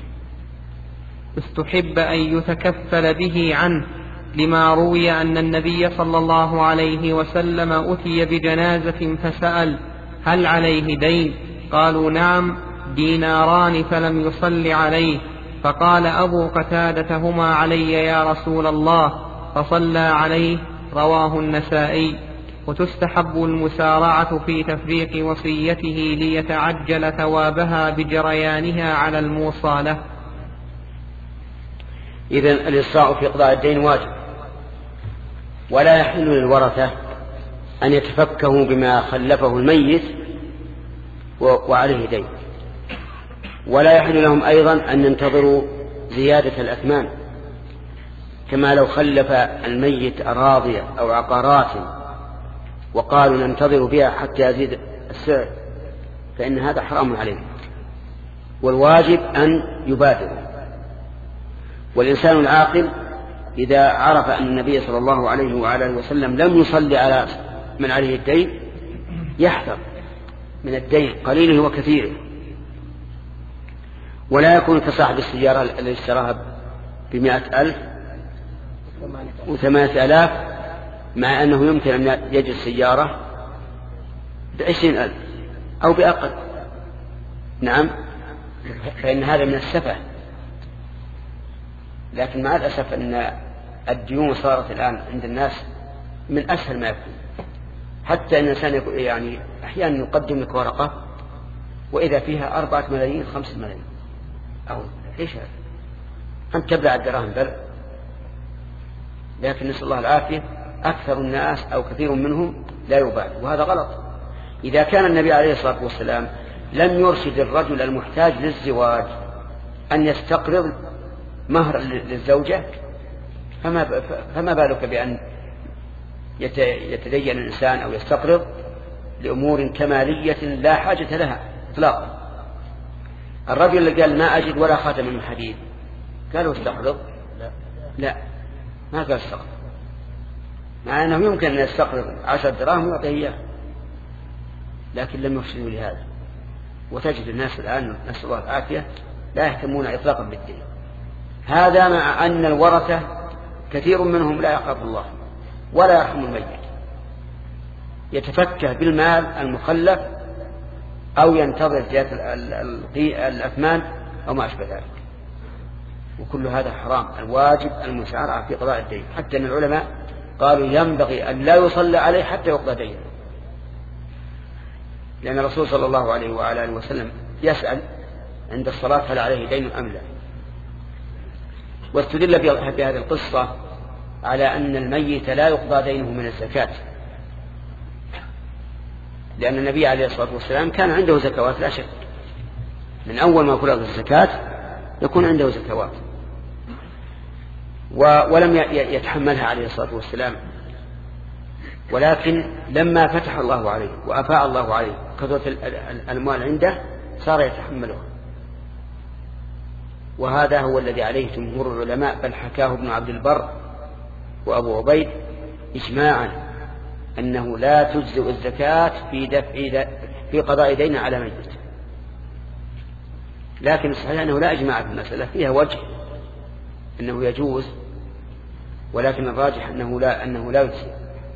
Speaker 1: استحب أن يتكفل به عنه لما روي أن النبي صلى الله عليه وسلم أتي بجنازة فسأل: هل عليه دين؟ قالوا: نعم، ديناران، فلم يصل عليه. فقال أبو قتادة: هما علي يا رسول الله، فصلى عليه. رواه النسائي. وتستحب المسارعة في تفريق وصيته ليتعجل ثوابها بجريانها على الموصالة.
Speaker 2: إذن الإسراع في قضاء الدين واجب، ولا يحل للورثة أن يتفكهوا بما خلفه الميت وعليه دين، ولا يحل لهم أيضا أن ينتظروا زيادة الأثمان كما لو خلف الميت أراضي أو عقارات وقالوا ننتظر بها حتى يزيد السعر فإن هذا حرام عليه، والواجب أن يبادر. والإنسان العاقل إذا عرف أن النبي صلى الله عليه وعلى وسلم لم يصلي على من عليه الدين يحذر من الدين قليله وكثيره، ولا يكون كصاحب السيارة الذي اشتراها بمئة ألف وثمانية آلاف مع أنه يمكن أن يجد السيارة بعشرين ألف أو بأقل. نعم، فإن هذا من السفة. لكن مع الأسف أن الديون صارت الآن عند الناس من أسهل ما يكون، حتى أن الإنسان يعني أحيانا يقدم لك ورقة وإذا فيها أربعة ملايين خمسة ملايين أو إيش هذا؟ أنت تبلع الدراهم بل. لكن نسأل الله العافية أكثر الناس أو كثير منهم لا يبالي، وهذا غلط. إذا كان النبي عليه الصلاة والسلام لم يرشد الرجل المحتاج للزواج أن يستقرض مهر للزوجة فما, فما بالك بأن يتدين الإنسان أو يستقرض لأمور كمالية لا حاجة لها إطلاقا. الرجل اللي قال ما أجد ولا خاتم من حديد قالوا استقرض؟ لا, لا. ما قال استقرض، مع أنه يمكن أن يستقرض عشر دراهم ويعطيه إياه، لكن لم يرشدوا لهذا. وتجد الناس الآن نسأل الله العافية لا يهتمون إطلاقا بالدين. هذا مع أن الورثة كثير منهم لا يخاف الله ولا يرحم الميت، يتفكه بالمال المخلف أو ينتظر زيادة الأثمان أو ما أشبه ذلك، وكل هذا حرام. الواجب المسارعة في قضاء الدين، حتى أن العلماء قالوا ينبغي أن لا يصلى عليه حتى يقضى دينه، لأن الرسول صلى الله عليه وآله وسلم يسأل عند الصلاة هل عليه دين أم لا. واستدل بهذه القصة على أن الميت لا يقضى دينه من الزكاة، لأن النبي عليه الصلاة والسلام كان عنده زكوات لا شك، من أول ما فرض الزكاة يكون عنده زكوات، ولم يتحملها عليه الصلاة والسلام، ولكن لما فتح الله عليه وأفاء الله عليه كثرة الأموال عنده صار يتحملها. وهذا هو الذي عليه جمهور العلماء، بل حكاه ابن عبد البر وأبو عبيد إجماعا أنه لا تجزئ الزكاة في دفع في قضاء دين على ميت. لكن الصحيح أنه لا إجماع في المسألة، فيها وجه أنه يجوز، ولكن الراجح أنه لا أنه لا يجزئ.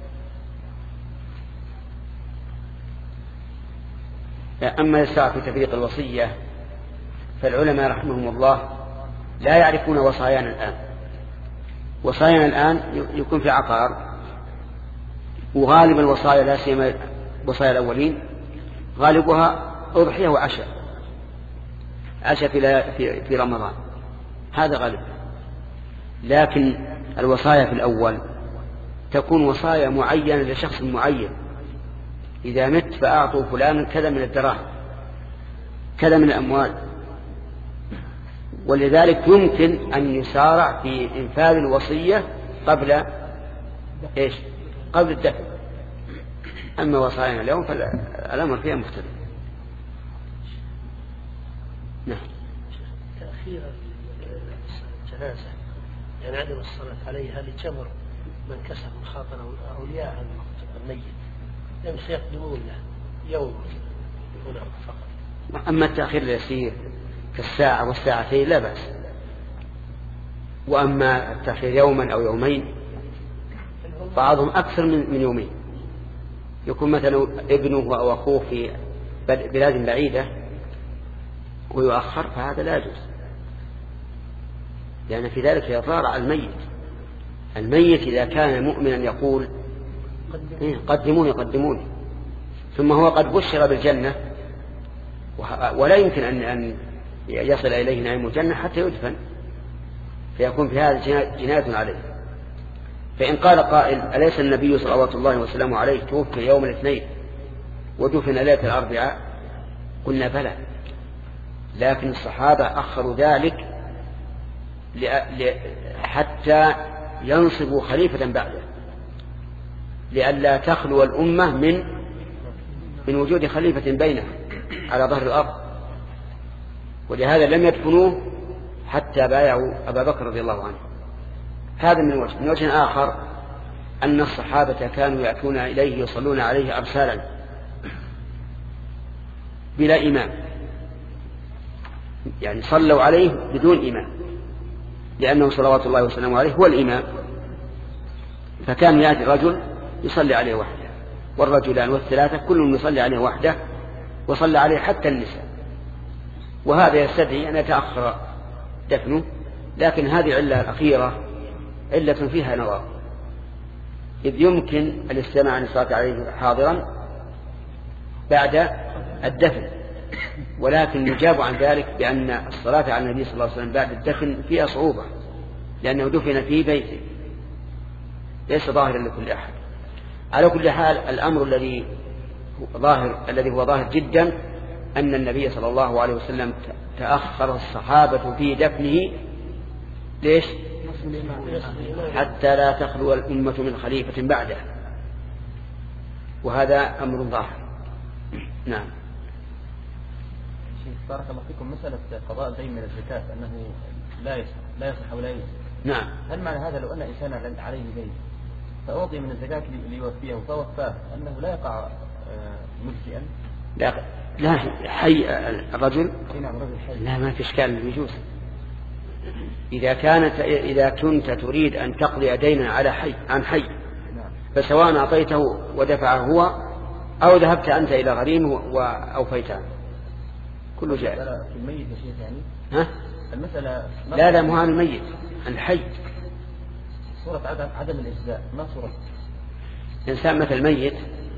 Speaker 2: أما الساعة في تفريق الوصية فالعلماء رحمهم الله لا يعرفون وصايانا الآن. وصايانا الآن يكون في عقار، وغالب الوصايا لا سيما وصايا الأولين غالبها أضحية وعشاء، عشاء في في رمضان، هذا غالب. لكن الوصايا في الأول تكون وصايا معينة لشخص معين، إذا مت فأعطوا فلانا كذا من الدراهم كذا من الأموال، ولذلك يمكن أن يسارع في إنفاذ الوصية قبل إيش؟ قبل الدفع. أما وصايانا اليوم فالأمر فيها مختلف. نعم.
Speaker 3: تأخير الجنازة يعني عدم الصلاة عليها لجبر من كسب مخاطر أولياء الميت، لم سيقدمون له يوم هنا فقط.
Speaker 2: أما التأخير اليسير كالساعة والساعتين لا بأس، وأما التأخير يوما أو يومين بعضهم أكثر من يومين، يكون مثلا ابنه أو أخوه في بلاد بعيدة ويؤخر، فهذا لا يجوز، لأن في ذلك يضار على الميت. الميت إذا كان مؤمنا يقول قدموني قدموني، ثم هو قد بشر بالجنة ولا يمكن أن يصل إليه نعيم الجنة حتى يدفن، فيكون في هذا جناية عليه. فإن قال قائل أليس النبي صلى الله عليه وسلم عليه توفي يوم الاثنين ودفن ليلة الأربعاء؟ قلنا بلى، لكن الصحابة أخروا ذلك حتى ينصب خليفة بعده لئلا تخلو الأمة من من وجود خليفة بينها على ظهر الأرض. ولهذا لم يدفنوه حتى بايعوا أبا بكر رضي الله عنه. هذا من وجه. من وجه آخر أن الصحابة كانوا يأتون إليه يصلون عليه أرسالا بلا إمام، يعني صلوا عليه بدون إمام، لأنه صلوات الله وسلامه عليه هو الإمام. فكان يأتي الرجل يصلي عليه وحده، والرجلان والثلاثة كلهم يصلي عليه وحده، وصلى عليه حتى النساء. وهذا يستدعي أن يتأخر دفنه، لكن هذه علة الأخيرة علة فيها نظر، إذ يمكن الاستماع عن الصلاة عليه حاضرا بعد الدفن، ولكن يجاب عن ذلك بأن الصلاة على النبي صلى الله عليه وسلم بعد الدفن فيها صعوبة، لأنه دفن في بيته ليس ظاهرا لكل أحد. على كل حال الأمر الذي ظاهر الذي هو ظاهر جدا أن النبي صلى الله عليه وسلم تأخر الصحابة في دفنه ليش؟ حتى لا تخلو الأمة من خليفة بعده، وهذا أمر ظاهر. نعم.
Speaker 3: شيخ بارك الله فيكم، مسألة قضاء الدين من الزكاة أنه لا يصح لا يصح ولا يجوز.
Speaker 2: نعم.
Speaker 3: هل معنى هذا لو أن إنسان عليه دين فأعطي من الزكاة ليوفيه فوفاه أنه لا يقع ملجئا؟
Speaker 2: لا لا حي الرجل.
Speaker 3: نعم رجل حي.
Speaker 2: لا، ما في إشكال، يجوز. إذا كانت إذا كنت تريد أن تقضي دينا على حي عن حي، فسواء أعطيته ودفعه هو أو ذهبت أنت إلى غريم وأوفيته، كله جائز.
Speaker 3: في الميت يا شيخ يعني؟
Speaker 2: ها؟
Speaker 3: المسألة
Speaker 2: لا لا مو عن الميت، عن الحي.
Speaker 3: صورة عدم عدم الإجزاء، ما صورة؟
Speaker 2: إنسان مثل ميت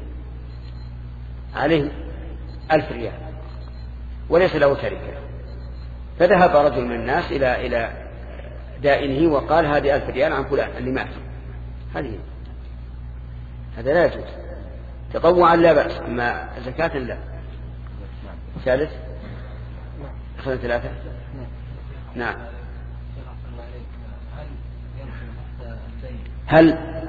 Speaker 2: عليه ألف ريال وليس له تركة، فذهب رجل من الناس إلى إلى دائنه وقال هذه ألف ريال عن فلان اللي مات، هذه هذا لا يجوز. تطوعا لا بأس، أما زكاة لا. ثالث أخذنا ثلاثة. نعم. هل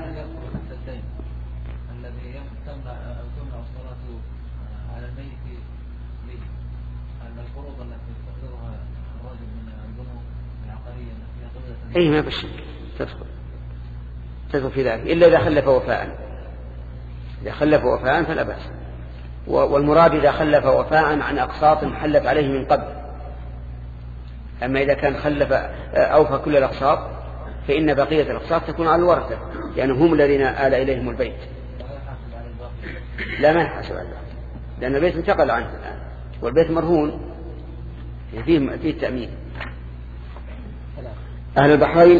Speaker 3: الذي تمنع تمنع الصلاة على الميت به أن الفروض التي يستقرها الرجل من البنوك العقارية التي
Speaker 2: أي ما بشك تدخل تدخل في ذلك، إلا إذا خلف وفاء. إذا خلف وفاء فلا بأس. والمراد إذا خلف وفاء عن أقساط حلت عليه من قبل. أما إذا كان خلف أوفى كل الأقساط فإن بقية الأقساط تكون على الورثة، لأنهم هم الذين آل إليهم البيت. لا، ما يحاسب على الباقي، لأن البيت انتقل عنه الآن، والبيت مرهون فيه فيه التأمين. أهل البحرين،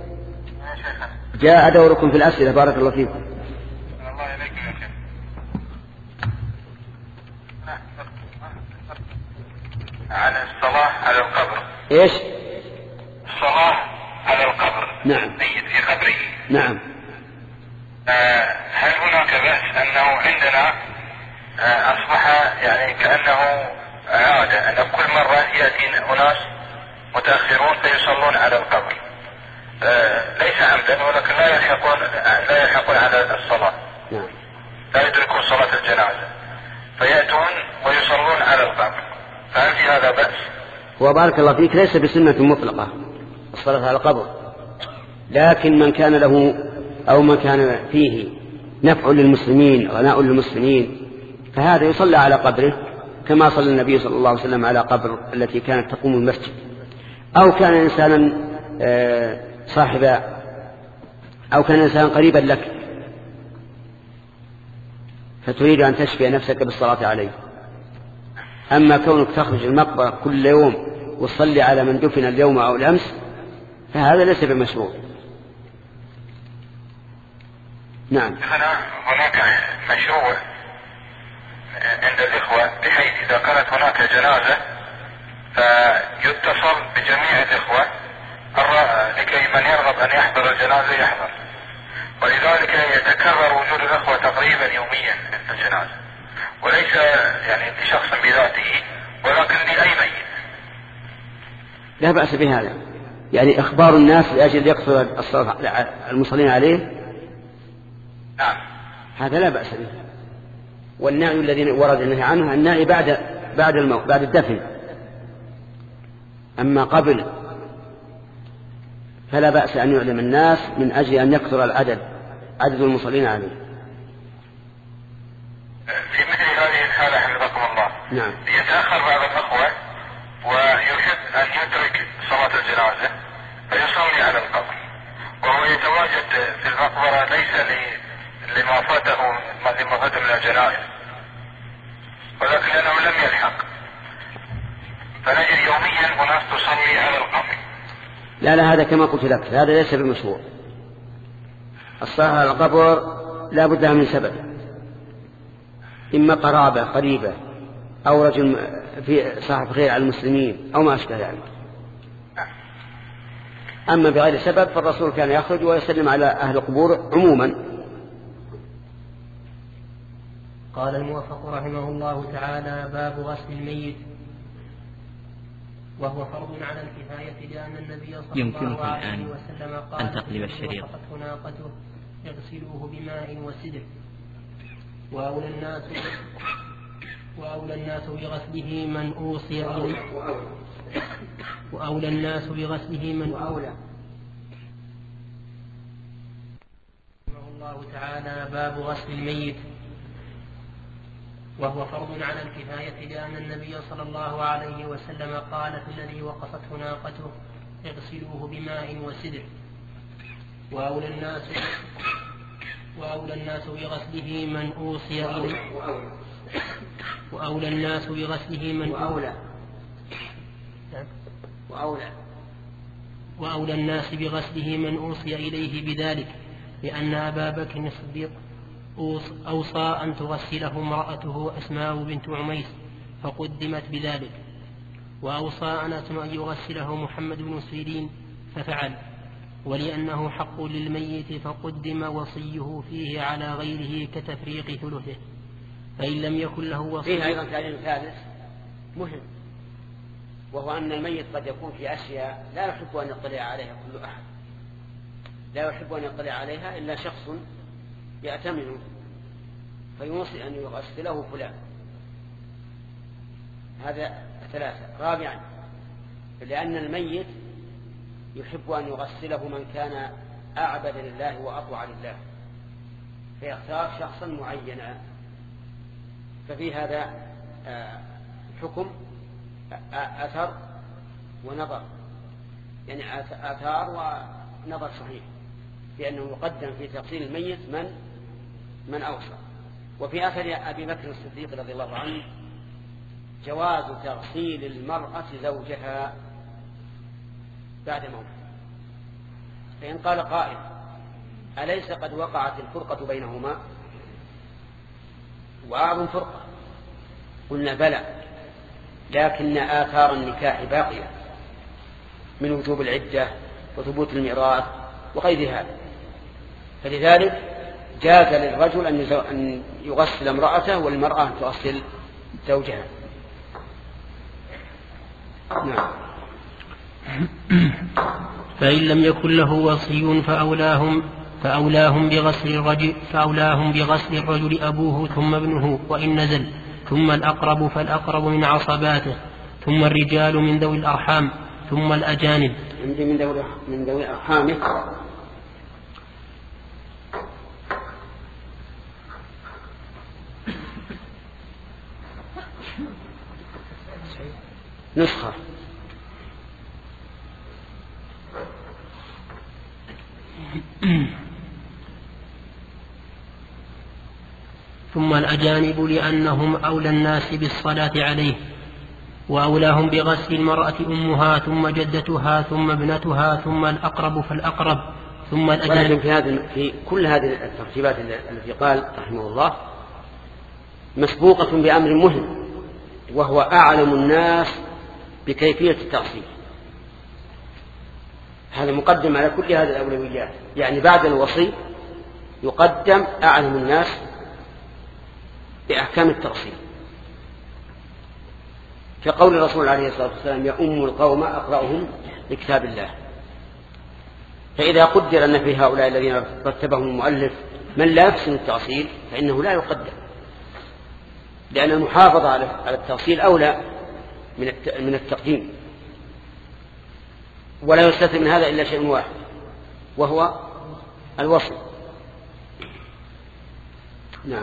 Speaker 2: جاء دوركم في الأسئلة، بارك الله فيكم.
Speaker 5: الله إليكم يا شيخ. عن الصلاة على القبر.
Speaker 2: إيش؟
Speaker 5: الصلاة على القبر.
Speaker 2: نعم.
Speaker 5: ميت في قبره.
Speaker 2: نعم.
Speaker 5: آه هل هناك بأس أنه عندنا آه أصبح يعني كأنه عادة أن كل مرة يأتي أناس متأخرون فيصلون على القبر، آه ليس عمدا ولكن لا يلحقون لا يلحقون على الصلاة.
Speaker 2: نعم.
Speaker 5: لا يدركون صلاة الجنازة فيأتون ويصلون على القبر، فهل في هذا بأس؟
Speaker 2: وبارك الله فيك، ليس بسنة مطلقة الصلاة على القبر، لكن من كان له أو من كان فيه نفع للمسلمين غناء للمسلمين فهذا يصلى على قبره، كما صلى النبي صلى الله عليه وسلم على قبر التي كانت تقوم المسجد. أو كان إنسانا صاحب أو كان إنسانا قريبا لك فتريد أن تشفي نفسك بالصلاة عليه. أما كونك تخرج المقبرة كل يوم وتصلي على من دفن اليوم أو الأمس فهذا ليس بمشروع.
Speaker 5: نعم. هناك مشروع عند الإخوة بحيث إذا كانت هناك جنازة فيتصل بجميع الإخوة لكي من يرغب أن يحضر الجنازة يحضر، ولذلك يتكرر وجود الإخوة تقريبا يوميا عند الجنازة، وليس يعني لشخص بذاته ولكن لأي ميت.
Speaker 2: لا بأس بهذا، يعني إخبار الناس لأجل يكثر الصلاة المصلين عليه
Speaker 5: نعم
Speaker 2: هذا لا بأس به. والنعي الذي ورد النهي عنه النعي بعد بعد الموت بعد الدفن، أما قبل فلا بأس أن يعلم الناس من أجل أن يكثر العدد عدد المصلين عليه.
Speaker 5: في مثل هذه الحالة حفظكم الله
Speaker 2: نعم.
Speaker 5: يتأخر بعض الأخوة ويحب أن يدرك صلاة الجنازة فيصلي على القبر وهو يتواجد في المقبرة ليس لما فاته لما فاته من الجنائز ولكن لأنه لم يلحق، فنجد يوميا أناس تصلي على القبر.
Speaker 2: لا لا هذا كما قلت لك هذا ليس بمشروع. الصلاة على القبر لا بد من سبب، إما قرابة قريبة أو رجل في صاحب خير على المسلمين أو ما أشبه ذلك. أما بغير سبب فالرسول كان يخرج ويسلم على أهل القبور عموما.
Speaker 1: قال الموفق رحمه الله تعالى: باب غسل الميت، وهو فرض على الكفاية لأن النبي صلى الله عليه وسلم قال:
Speaker 6: أن تقلب الشريط
Speaker 1: ناقته يغسلوه بماء وسدر، وأولى الناس وأولى الناس بغسله من أوصي إليه وأولى الناس بغسله من أولى رحمه الله تعالى: باب غسل الميت، وهو فرض على الكفاية لأن النبي صلى الله عليه وسلم قال في الذي وقصته ناقته: اغسلوه بماء وسدر، وأولى الناس وأولى الناس بغسله من أوصي إليه وأولى الناس بغسله من
Speaker 2: وأولى وأولى
Speaker 1: وأولى الناس بغسله من أوصي إليه بذلك، لأن أبا بكر الصديق أوصى أن تغسله امرأته أسماء بنت عميس فقدمت بذلك، وأوصى أنس أن يغسله محمد بن سيرين ففعل، ولأنه حق للميت فقدم وصيه فيه على غيره كتفريق ثلثه، فإن لم يكن له وصي.
Speaker 2: فيه أيضا تعليم ثالث مهم، وهو أن الميت قد يكون في أشياء لا يحب أن يطلع عليها كل أحد، لا يحب أن يطلع عليها إلا شخص يأتمنه فيوصي أن يغسله فلان. هذا ثلاثة. رابعا لأن الميت يحب أن يغسله من كان أعبد لله وأطوع لله، فيختار شخصا معينا، ففي هذا حكم أثر ونظر، يعني آثار ونظر صحيح، لأنه يقدم في تغسيل الميت من من أوصى. وفي أثر أبي بكر الصديق رضي الله عنه جواز تغسيل المرأة زوجها بعد موته. فإن قال قائل: أليس قد وقعت الفرقة بينهما وأعظم فرقة؟ قلنا بلى، لكن آثار النكاح باقية من وجوب العدة وثبوت الميراث وغير هذا، فلذلك جاز للرجل أن يغسل امرأته والمرأة تغسل زوجها. نعم.
Speaker 1: فإن لم يكن له وصي فأولاهم فأولاهم بغسل الرجل فأولاهم بغسل الرجل أبوه ثم ابنه وإن نزل، ثم الأقرب فالأقرب من عصباته، ثم الرجال من ذوي الأرحام، ثم الأجانب.
Speaker 2: عندي من ذوي من ذوي أرحامه نسخة.
Speaker 1: ثم الأجانب لأنهم أولى الناس بالصلاة عليه، وأولاهم بغسل المرأة أمها ثم جدتها ثم ابنتها ثم الأقرب فالأقرب ثم الأجانب.
Speaker 2: في, هذه في كل هذه الترتيبات التي قال رحمه الله مسبوقة بأمر مهم، وهو أعلم الناس بكيفية التغسيل. هذا مقدم على كل هذه الأولويات، يعني بعد الوصي يقدم أعلم الناس بأحكام التغسيل، كقول الرسول عليه الصلاة والسلام: يؤم القوم أقرأهم لكتاب الله. فإذا قدر أن في هؤلاء الذين رتبهم المؤلف من لا يحسن التأصيل فإنه لا يقدر، لأن المحافظة على التأصيل أولى من التقديم. ولا يستثنى من هذا إلا شيء واحد وهو الوصل. نعم.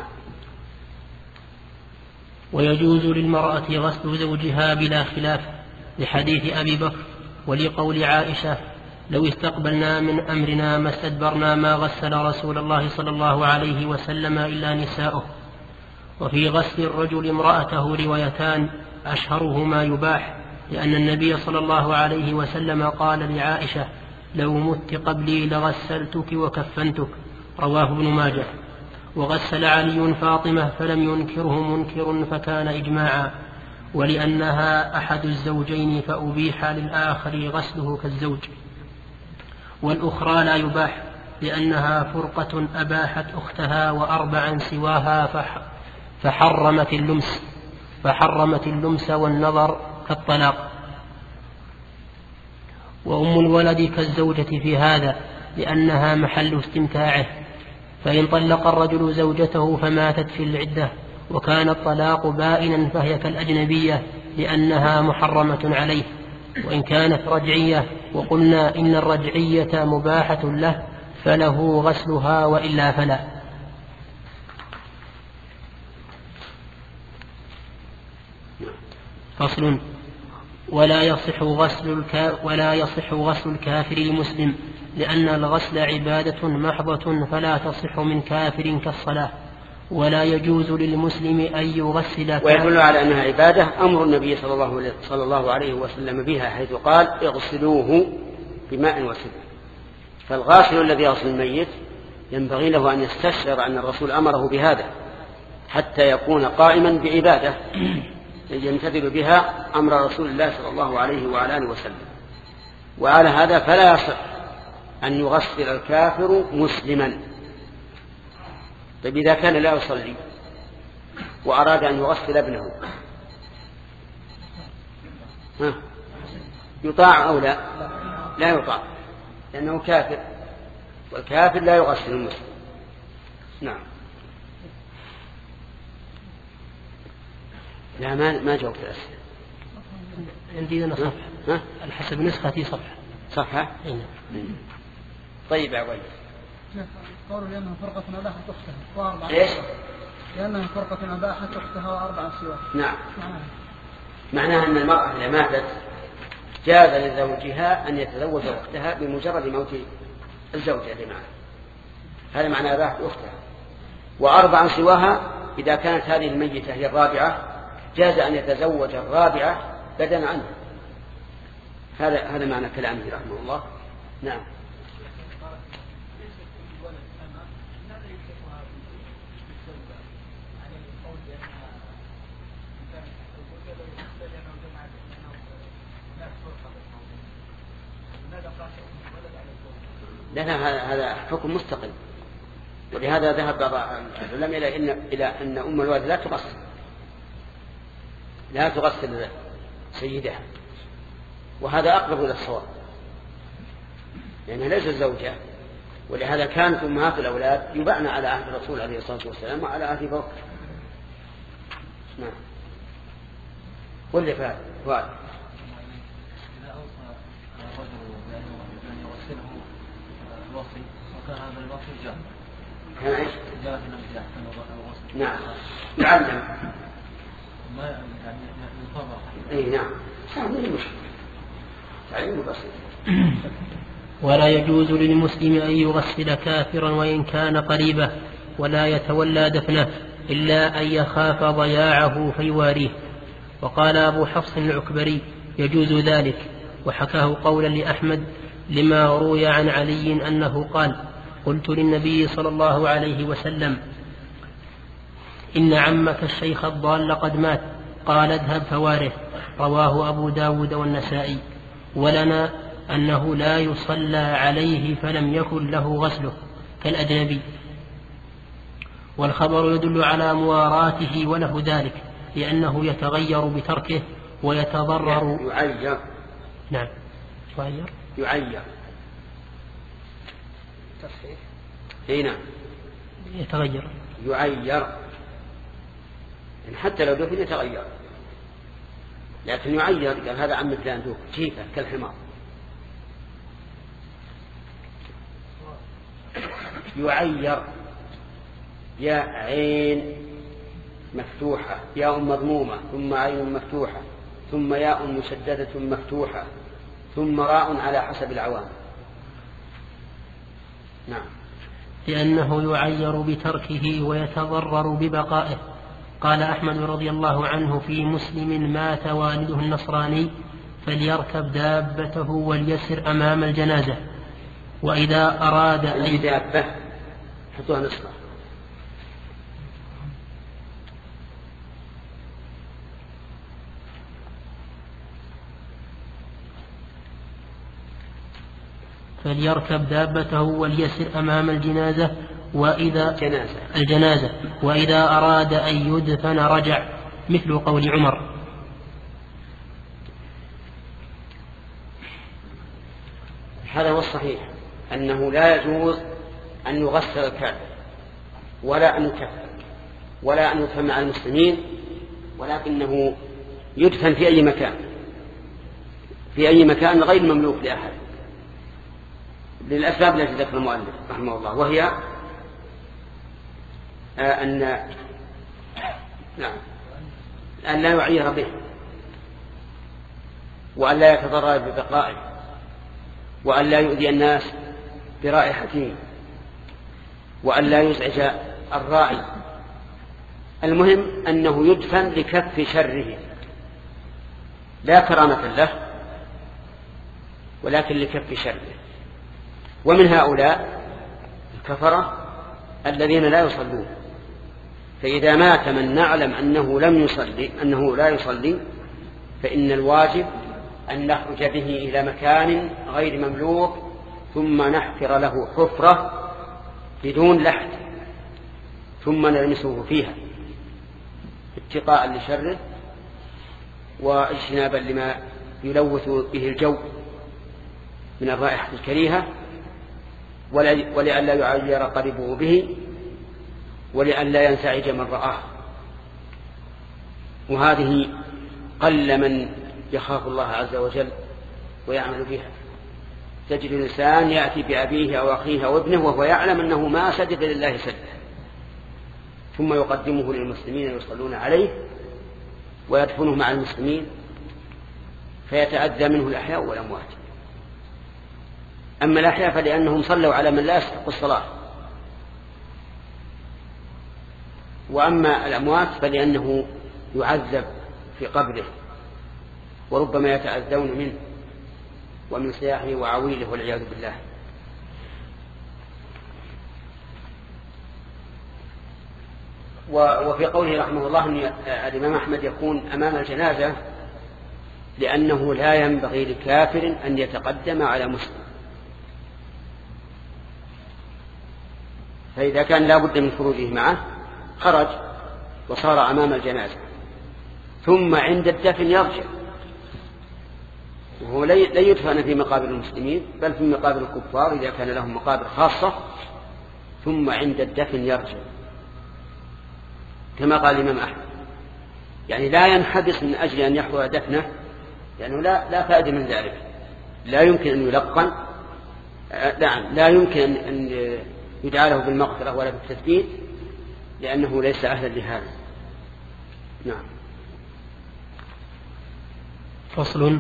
Speaker 6: ويجوز للمرأة غسل زوجها بلا خلاف لحديث أبي بكر ولقول عائشة لو استقبلنا من أمرنا ما استدبرنا ما غسل رسول الله صلى الله عليه وسلم إلا نساؤه. وفي غسل الرجل امرأته روايتان أشهرهما يباح، لأن النبي صلى الله عليه وسلم قال لعائشة لو مت قبلي لغسلتك وكفنتك، رواه ابن ماجه. وغسل علي فاطمة فلم ينكره منكر فكان إجماعا، ولأنها أحد الزوجين فأبيح للآخر غسله كالزوج. والأخرى لا يباح لأنها فرقة أباحت أختها وأربعا سواها فحرمت اللمس فحرمت اللمس والنظر كالطلاق. وأم الولد كالزوجة في هذا لأنها محل استمتاعه، فإن طلق الرجل زوجته فماتت في العدة وكان الطلاق بائنا فهي كالأجنبية لأنها محرمة عليه. وإن كانت رجعية وقلنا إن الرجعية مباحة له فله غسلها وإلا فلا. فصل. ولا يصح غسل الكا ولا يصح غسل الكافر لمسلم، لأن الغسل عبادة محضة فلا تصح من كافر كالصلاة. ولا يجوز للمسلم أن يغسل كافر.
Speaker 2: ويدل على أنها عبادة أمر النبي صلى الله, صلى الله عليه وسلم بها، حيث قال اغسلوه بماء وسدر. فالغاسل الذي يغسل الميت ينبغي له أن يستشعر أن الرسول أمره بهذا حتى يكون قائما بعبادة يمتثل بها أمر رسول الله صلى الله عليه وعلى آله وسلم. وعلى هذا فلا يصح أن يغسل الكافر مسلما. طيب إذا كان لا يصلي وأراد أن يغسل ابنه ها يطاع أو لا؟ لا يطاع، لأنه كافر، والكافر لا يغسل المسلم. نعم. لا ما ما جاوبت الأسئلة.
Speaker 6: عندي أنا صفحة.
Speaker 2: ها؟
Speaker 6: الحسب نسختي صفحة.
Speaker 2: صفحة؟
Speaker 6: إيه.
Speaker 2: طيب يا ولد.
Speaker 7: قولوا لأنها فرقة أباحت أختها وأربعة.
Speaker 2: إيش؟
Speaker 7: لأنها فرقة أباحت أختها وأربعة سواها.
Speaker 2: نعم. معناها أن المرأة إذا ماتت جاز لزوجها أن يتزوج أختها بمجرد موت الزوجة اللي معها. هذا معنى أباحت أختها. وأربعة سواها إذا كانت هذه الميتة هي الرابعة جاز أن يتزوج الرابعة بدلا عنه. هذا هذا معنى كلامه رحمه الله. نعم. لا هذا حكم مستقل، ولهذا ذهب بعض العلماء إلى إن إلى أن أم الولد لا تغسل لا تغسل سيدها، وهذا أقرب إلى الصواب لأنها ليست زوجة. ولهذا كانت أمهات الأولاد يباعن على عهد الرسول عليه الصلاة والسلام وعلى عهد بكر. نعم. قل فهد فهد
Speaker 3: الوصي وكان هذا الوصي جاء
Speaker 2: كان ايش؟
Speaker 3: جاء في النبي أحسن الوصي.
Speaker 2: نعم. يعلم.
Speaker 3: ما يعني يطبق.
Speaker 2: اي نعم. هذا مشكلة. تعليم بسيط.
Speaker 6: ولا يجوز للمسلم أن يغسل كافرا وإن كان قريبه، ولا يتولى دفنه إلا أن يخاف ضياعه فيواريه. وقال أبو حفص العكبري يجوز ذلك، وحكاه قولا لأحمد لما روي عن علي أنه قال قلت للنبي صلى الله عليه وسلم إن عمك الشيخ الضال قد مات، قال اذهب فواره. رواه أبو داود والنسائي. ولنا أنه لا يصلى عليه فلم يكن له غسله كالأجنبي. والخبر يدل على مواراته وله ذلك، لأنه يتغير بتركه ويتضرر.
Speaker 2: يعير.
Speaker 6: نعم. يعير.
Speaker 2: يعير.
Speaker 7: التصحيح.
Speaker 2: اي نعم
Speaker 6: يتغير
Speaker 2: يعير، يعني حتى لو دفن يتغير، لكن يعير قال هذا عم فلان دوك جيفة كالحمار. يعير يا عين مفتوحة، ياء مضمومة ثم عين مفتوحة ثم ياء مشددة مفتوحة ثم راء على حسب العوام. نعم.
Speaker 6: لأنه يعير بتركه ويتضرر ببقائه. قال أحمد رضي الله عنه في مسلم: مات والده النصراني فليركب دابته وليسر أمام الجنازة، وإذا أراد أن
Speaker 2: دابة حطوها نصرة.
Speaker 6: فليركب دابته وليسر أمام الجنازة وإذا
Speaker 2: جنازة.
Speaker 6: الجنازة وإذا أراد أن يدفن رجع، مثل قول عمر.
Speaker 2: هذا هو الصحيح، أنه لا يجوز أن يغسل الكافر ولا أن يكفر ولا أن يدفن مع المسلمين، ولكنه يدفن في أي مكان، في أي مكان غير مملوك لأحد، للأسباب التي ذكر المؤلف رحمه الله، وهي أن نعم أن لا يعير به، وأن لا يتضرر ببقائه، وأن لا يؤذي الناس برائحته، وأن لا يزعج الراعي. المهم أنه يدفن لكف شره، لا كرامة له ولكن لكف شره. ومن هؤلاء الكفرة الذين لا يصلون، فإذا مات من نعلم أنه لم يصلي أنه لا يصلي فإن الواجب أن نخرج به إلى مكان غير مملوك ثم نحفر له حفرة بدون لحد ثم نلمسه فيها اتقاء لشره واجتنابا لما يلوث به الجو من الرائحة الكريهة، ولئلا يعير قريبه به، ولئلا ينزعج من رآه. وهذه قل من يخاف الله عز وجل ويعمل بها. تجد الإنسان يأتي بأبيه أو أخيه أو ابنه وهو يعلم أنه ما سجد لله سجده، ثم يقدمه للمسلمين يصلون عليه ويدفنه مع المسلمين، فيتأذى منه الأحياء والأموات. أما الأحياء فلأنهم صلوا على من لا يستحق الصلاة، وأما الأموات فلأنه يعذب في قبره وربما يتأذون منه ومن سياحه وعويله والعياذ بالله. وفي قوله رحمه الله أن الإمام أحمد يكون أمام الجنازة لأنه لا ينبغي لكافر أن يتقدم على مسلم، فإذا كان لا بد من خروجه معه خرج وصار أمام الجنازة، ثم عند الدفن يرجع، وهو لا يدفن في مقابر المسلمين بل في مقابر الكفار إذا كان لهم مقابر خاصة، ثم عند الدفن يرجع كما قال الإمام أحمد. يعني لا ينحبس من أجل أن يحضر دفنه، لأنه لا, لا فائدة من ذلك، لا يمكن أن يلقن، نعم لا يمكن أن يدعى له بالمغفرة ولا بالتثبيت، لأنه ليس أهلا لهذا. نعم.
Speaker 6: فصل: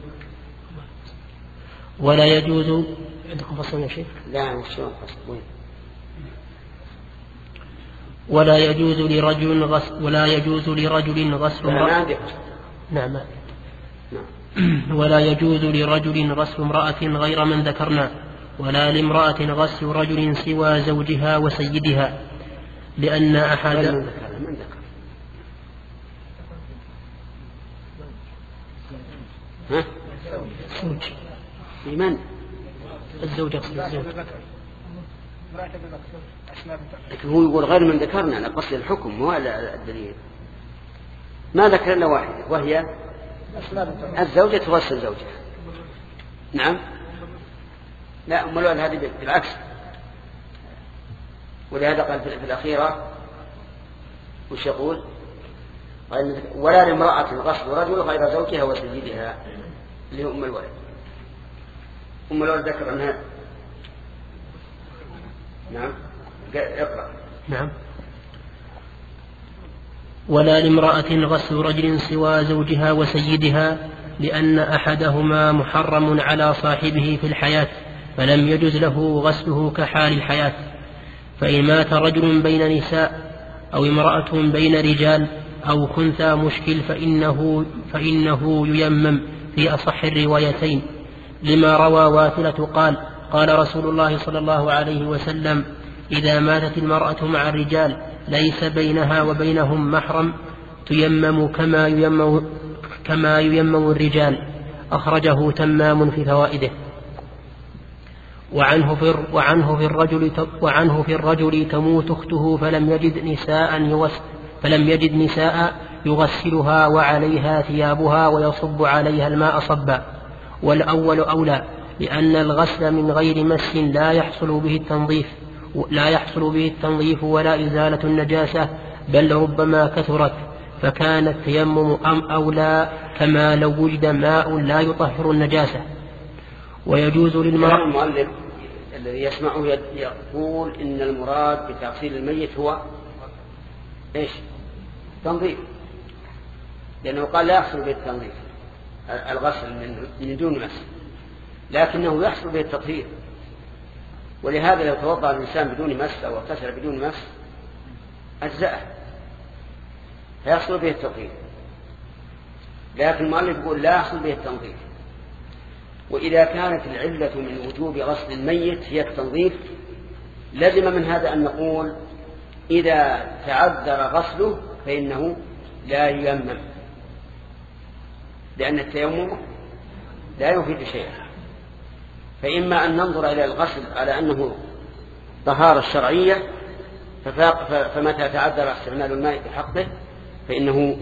Speaker 6: ولا يجوز. عندكم فصل يا شيخ؟
Speaker 2: لا مش فصل. وين؟
Speaker 6: ولا يجوز لرجل غسل ولا يجوز لرجل غسل امرأة. نعم. نعم. ولا يجوز لرجل غسل امرأة غير من ذكرنا، ولا لامرأة غسل رجل سوى زوجها وسيدها، لأن أحد
Speaker 2: من ذكر ها؟
Speaker 6: زوج.
Speaker 2: لمن؟
Speaker 6: الزوجة.
Speaker 2: لكن هو يقول غير من ذكرنا، أنا قصد الحكم مو الدليل. ما ذكر إلا واحدة وهي الزوجة تغسل زوجها. نعم. لا أم الولد هذه بالعكس، ولهذا قال في الأخيرة وش يقول؟ ولا لامرأة غصب رجل غير زوجها وسيدها اللي هو أم الولد. أم الولد ذكر عنها. نعم اقرأ.
Speaker 6: نعم. ولا لامرأة غسل رجل سوى زوجها وسيدها لأن أحدهما محرم على صاحبه في الحياة فلم يجز له غسله كحال الحياة. فإن مات رجل بين نساء أو امرأة بين رجال أو خنثى مشكل فإنه, فإنه ييمم في أصح الروايتين لما روى واثلة قال قال رسول الله صلى الله عليه وسلم إذا ماتت المرأة مع الرجال ليس بينها وبينهم محرم تيمم كما ييمم, كما ييمم الرجال. أخرجه تمام في فوائده. وعنه في, وعنه في الرجل وعنه في الرجل تموت أخته فلم يجد نساء يغسل فلم يجد نساء يغسلها وعليها ثيابها ويصب عليها الماء صبا. والأول أولى لأن الغسل من غير مس لا يحصل به التنظيف لا يحصل به التنظيف ولا إزالة النجاسة بل ربما كثرت فكان التيمم أم أولى كما لو وجد ماء لا يطهر النجاسة. ويجوز للمرأة.
Speaker 2: المؤلف الذي يسمعه يقول إن المراد بتغسيل الميت هو إيش؟ تنظيف، لأنه قال لا يحصل به التنظيف الغسل من دون مس، لكنه يحصل به التطهير. ولهذا لو توضأ الإنسان بدون مس أو اغتسل بدون مس أجزأه فيحصل به التطهير، لكن المؤلف يقول لا يحصل به التنظيف. وإذا كانت العلة من وجوب غسل الميت هي التنظيف لزم من هذا أن نقول إذا تعذر غسله فإنه لا ييمم، لأن التيمم لا يفيد شيئا. فإما أن ننظر إلى الغسل على أنه طهارة شرعية فمتى تعذر استعمال الماء في حقه فإنه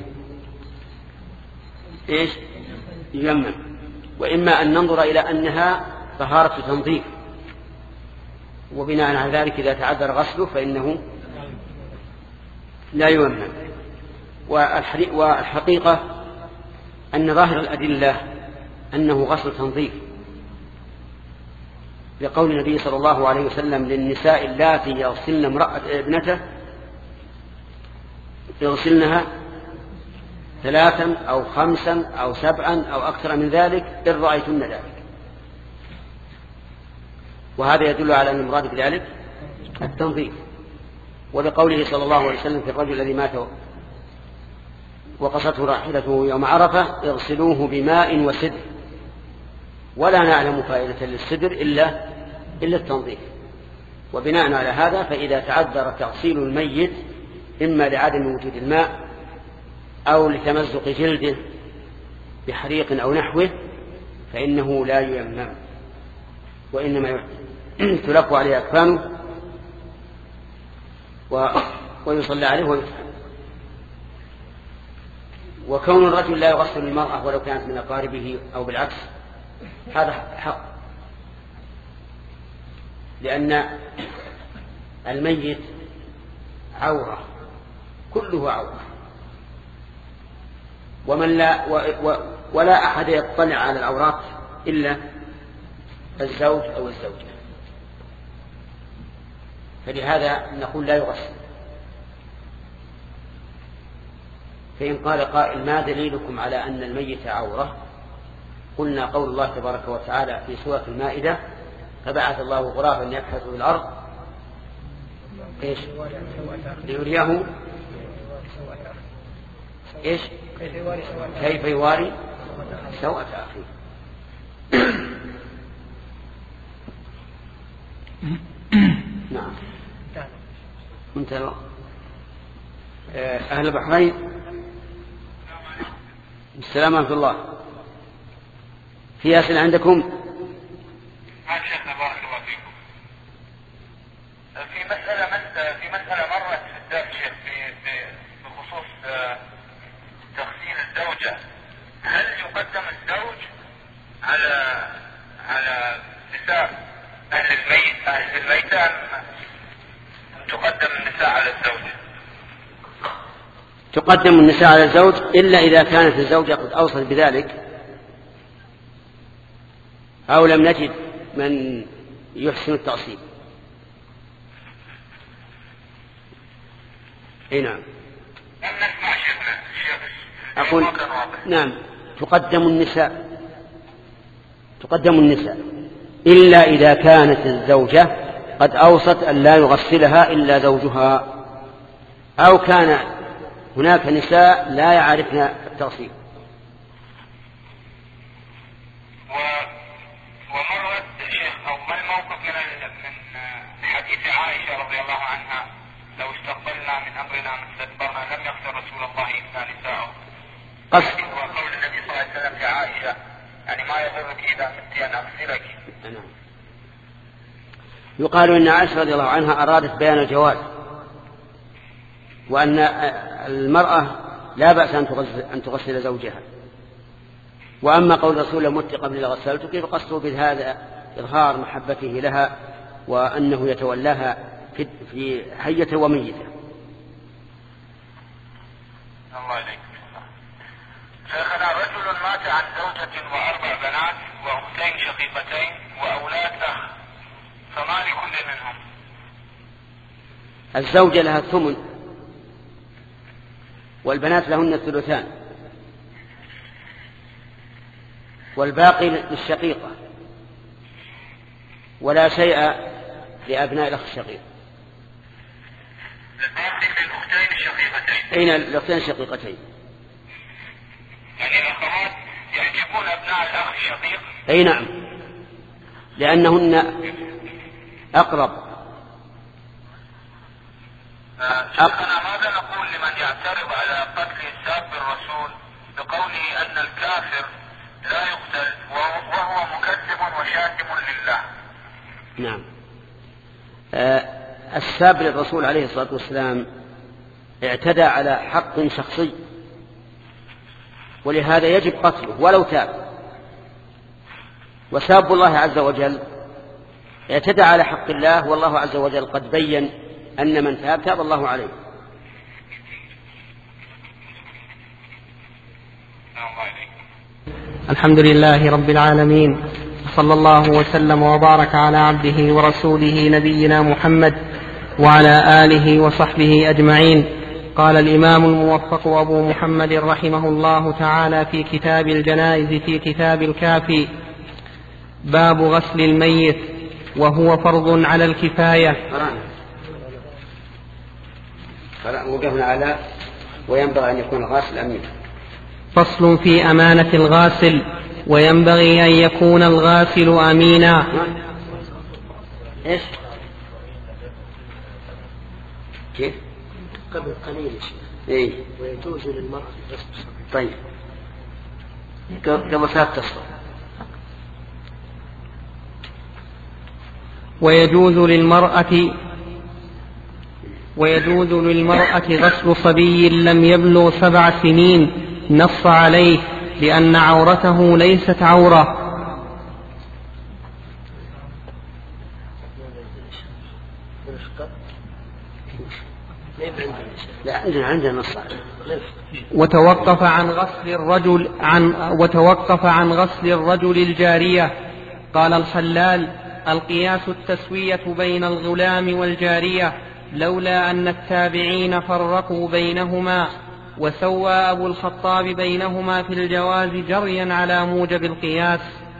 Speaker 2: إيش؟ ييمم. وإما أن ننظر إلى أنها طهارة تنظيف، وبناء على ذلك إذا تعذر غسله فإنه لا ييمم. والحقيقة أن ظاهر الأدلة أنه غسل تنظيف، لقول النبي صلى الله عليه وسلم للنساء اللاتي يغسلن امرأة ابنته يغسلنها ثلاثا أو خمسا أو سبعا أو أكثر من ذلك إن رأيتن ذلك. وهذا يدل على أن المراد بذلك التنظيف. ولقوله صلى الله عليه وسلم في الرجل الذي مات وقصته راحلته يوم عرفة اغسلوه بماء وسدر، ولا نعلم فائدة للسدر إلا, إلا التنظيف. وبناء على هذا فإذا تعذر تغسيل الميت إما لعدم وجود الماء أو لتمزق جلده بحريق أو نحوه فإنه لا ييمم، وإنما تلف عليه أكفانه ويصلى عليه ويفعل. وكون الرجل لا يغسل المرأة ولو كانت من أقاربه أو بالعكس هذا حق، لأن الميت عورة كله عورة، ومن لا و و ولا أحد يطلع على العورات إلا الزوج أو الزوجة، فلهذا نقول لا يغسل. فإن قال قائل ما دليلكم على أن الميت عورة؟ قلنا قول الله تبارك وتعالى في سورة المائدة فبعث الله غرابا يبحث في الأرض إيش؟ ليريه إيش؟ كيف يواري سوءة أخيه. نعم انتهى. أهل البحرين السلام ورحمة الله. في أسئلة عندكم؟
Speaker 5: ما شيخنا بارك الله فيكم. في مسألة في مسألة مرت في الدرس شيخ بخصوص تغسيل الزوجة، هل يقدم الزوج على على نساء أهل الميت أهل الميت أم
Speaker 2: تقدم النساء على الزوج إلا إذا كانت الزوجة قد أوصت بذلك أو لم نجد من يحسن التأصيل. اي نعم. أقول نعم تقدم النساء تقدم النساء إلا إذا كانت الزوجة قد أوصت أن لا يغسلها إلا زوجها أو كان هناك نساء لا يعرفن التغسيل.
Speaker 5: ومرت شيخ أو ما الموقف من من حديث عائشة رضي الله عنها لو استقبلنا من أمرنا ما استدبرنا لم يغسل رسول الله إلا نساءه.
Speaker 2: قصد
Speaker 5: وقول النبي صلى الله عليه وسلم لعائشة يعني ما يضرك إذا مت أن أغسلك.
Speaker 2: يقال إن عائشة رضي الله عنها أرادت بيان الجواز وأن المرأة لا بأس أن تغسل زوجها. وأما قول الرسول مت قبل لغسلت كيف قصده بهذا إظهار محبته لها وأنه يتولاها في حية وميتة.
Speaker 5: الله إليك. شيخنا رجل مات عن زوجة وأربع بنات وأختين شقيقتين وأولاد أخ فما لكل منهم؟
Speaker 2: الزوجة لها الثمن والبنات لهن الثلثان والباقي للشقيقة ولا شيء لأبناء الأخ الشقيق.
Speaker 5: الباقي للأختين الشقيقتين.
Speaker 2: أين الأختين الشقيقتين؟
Speaker 5: يعني الأخوات يحجبون أبناء الأخ الشقيق.
Speaker 2: أي نعم لأنهن أقرب.
Speaker 5: شيخنا ماذا نقول لمن يعترض على قتل ساب الرسول بقوله أن الكافر لا يقتل وهو مكذب وشاتم لله؟
Speaker 2: نعم. آه الساب للرسول عليه الصلاة والسلام اعتدى على حق شخصي ولهذا يجب قتله ولو تاب. وساب الله عز وجل اعتدى على حق الله والله عز وجل قد بين أن من تاب تاب الله عليه.
Speaker 1: الحمد لله رب العالمين صلى الله وسلم وبارك على عبده ورسوله نبينا محمد وعلى آله وصحبه أجمعين. قال الإمام الموفق أبو محمد رحمه الله تعالى في كتاب الجنائز في كتاب الكافي: باب غسل الميت وهو فرض على الكفاية.
Speaker 2: وقفنا على وينبغي أن يكون الغاسل أمين.
Speaker 1: فصل في أمانة الغاسل: وينبغي أن يكون الغاسل أمينا.
Speaker 2: إيش؟ كيف؟ قبل قليل إيه؟ ويجوز للمرأة غسل. طيب قبل ثلاث تصل.
Speaker 1: ويجوز للمرأة ويجوز للمرأة غسل صبي لم يبلغ سبع سنين، نص عليه لأن عورته ليست عورة.
Speaker 2: لا عندنا عندنا نص.
Speaker 1: وتوقف عن غسل الرجل عن وتوقف عن غسل الرجل الجارية. قال الخلال: القياس التسوية بين الغلام والجارية، لولا أن التابعين فرقوا بينهما، وسوى أبو الخطاب بينهما في الجواز جريا على موجب القياس.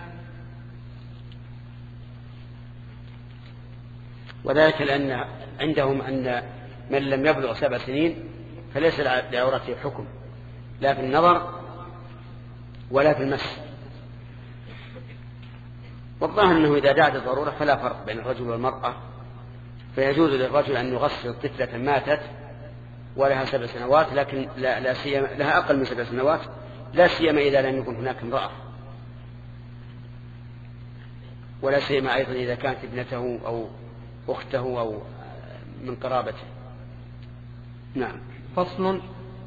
Speaker 2: وذلك لأن عندهم أن من لم يبلغ سبع سنين فليس لعورته حكم لا في النظر ولا في المس. والظاهر أنه إذا دعت الضرورة فلا فرق بين الرجل والمرأة، فيجوز للرجل أن يغسل طفلة ماتت ولها سبع سنوات لكن لا, لا سيما لها أقل من سبع سنوات، لا سيما إذا لم يكن هناك امرأة، ولا سيما أيضا إذا كانت ابنته أو أخته أو من قرابته. نعم.
Speaker 1: فصل.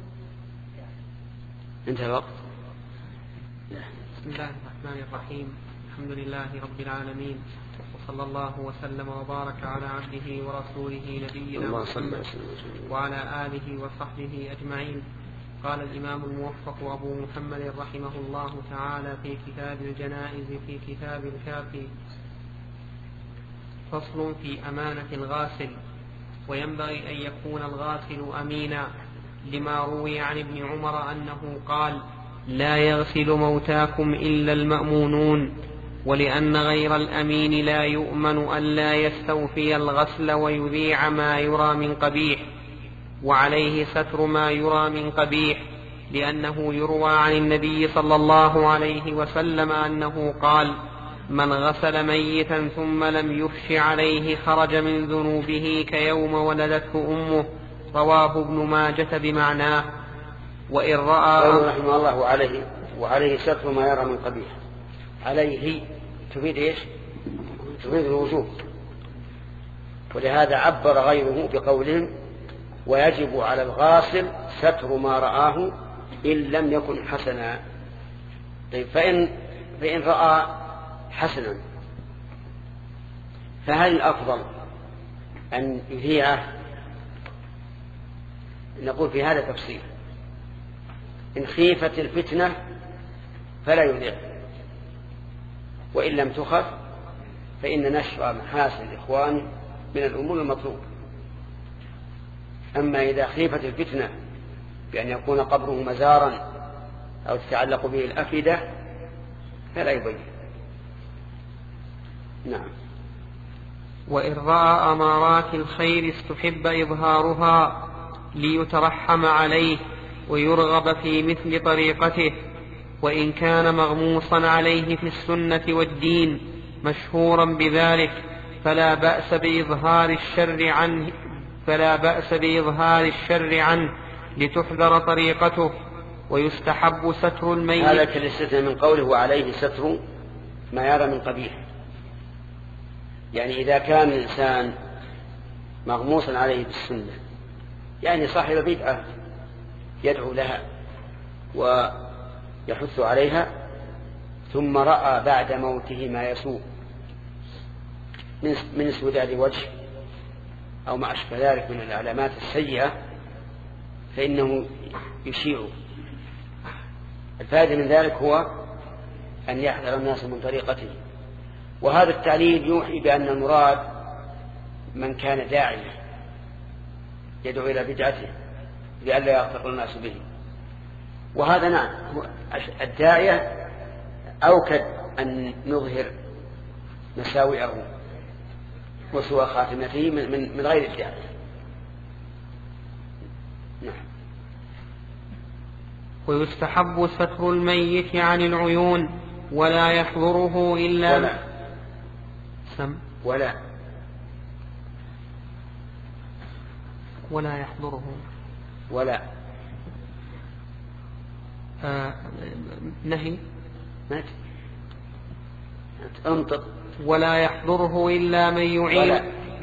Speaker 2: انتهى الوقت.
Speaker 1: بسم الله الرحمن الرحيم. الحمد لله رب العالمين، وصلى الله وسلم وبارك على عبده ورسوله نبينا محمد وعلى آله وصحبه أجمعين. قال الإمام الموفق أبو محمد رحمه الله تعالى في كتاب الجنائز في كتاب الكافي: فصل في أمانة الغاسل. وينبغي أن يكون الغاسل أمينا، لما روي عن ابن عمر أنه قال: لا يغسل موتاكم إلا المأمونون، ولأن غير الأمين لا يؤمن أن لا يستوفي الغسل ويذيع ما يرى من قبيح، وعليه ستر ما يرى من قبيح، لأنه يروى عن النبي صلى الله عليه وسلم أنه قال: من غسل ميتا ثم لم يفش عليه خرج من ذنوبه كيوم ولدته أمه. رواه ابن ماجة بمعناه. وإن رأى
Speaker 2: رحمه الله وعليه, وعليه ستر ما يرى من قبيح. عليه تفيد إيش؟ تفيد الوجوب، ولهذا عبر غيره بقولهم: ويجب على الغاسل ستر ما رآه إن لم يكن حسنا. طيب فإن, فإن رأى حسنا فهل الأفضل أن يذيعه؟ نقول في هذا تفصيل. إن خيفت الفتنة فلا يذيع، وإن لم تخف فإن نشر محاسن الإخوان من الأمور المطلوب. أما إذا خيفت الفتنة بأن يكون قبره مزارا أو تتعلق به الأفئدة فلا يبين. نعم.
Speaker 1: وإن رأى أمارات الخير استحب إظهارها ليترحم عليه ويرغب في مثل طريقته، وإن كان مغموصا عليه في السنة والدين مشهورا بذلك فلا بأس بإظهار الشر عنه فلا بأس بإظهار الشر عنه لتحذر طريقته. ويستحب ستر الميت.
Speaker 2: هذا كالاستثناء من قوله: وعليه ستر ما يرى من قبيح. يعني إذا كان الإنسان مغموسا عليه بالسنة، يعني صاحب بدعة يدعو لها ويحث عليها، ثم رأى بعد موته ما يسوء من اسوداد وجه أو ما أشبه ذلك من العلامات السيئة، فإنه يشيع. الفائدة من ذلك هو أن يحذر الناس من طريقته. وهذا التعليل يوحي بأن المراد من كان داعيا يدعو إلى بدعته لئلا يغتر الناس به. وهذا نعم الداعية أوكد أن نظهر مساوئه وسوء خاتمته من, من, من غير الداعية. نعم.
Speaker 1: ويستحب ستر الميت عن العيون ولا يحضره إلا
Speaker 2: ولا
Speaker 1: سم
Speaker 2: ولا
Speaker 1: ولا يحضره
Speaker 2: ولا
Speaker 1: آه نهي
Speaker 2: مات انطق.
Speaker 1: ولا يحضره إلا من يعين.
Speaker 2: ولا.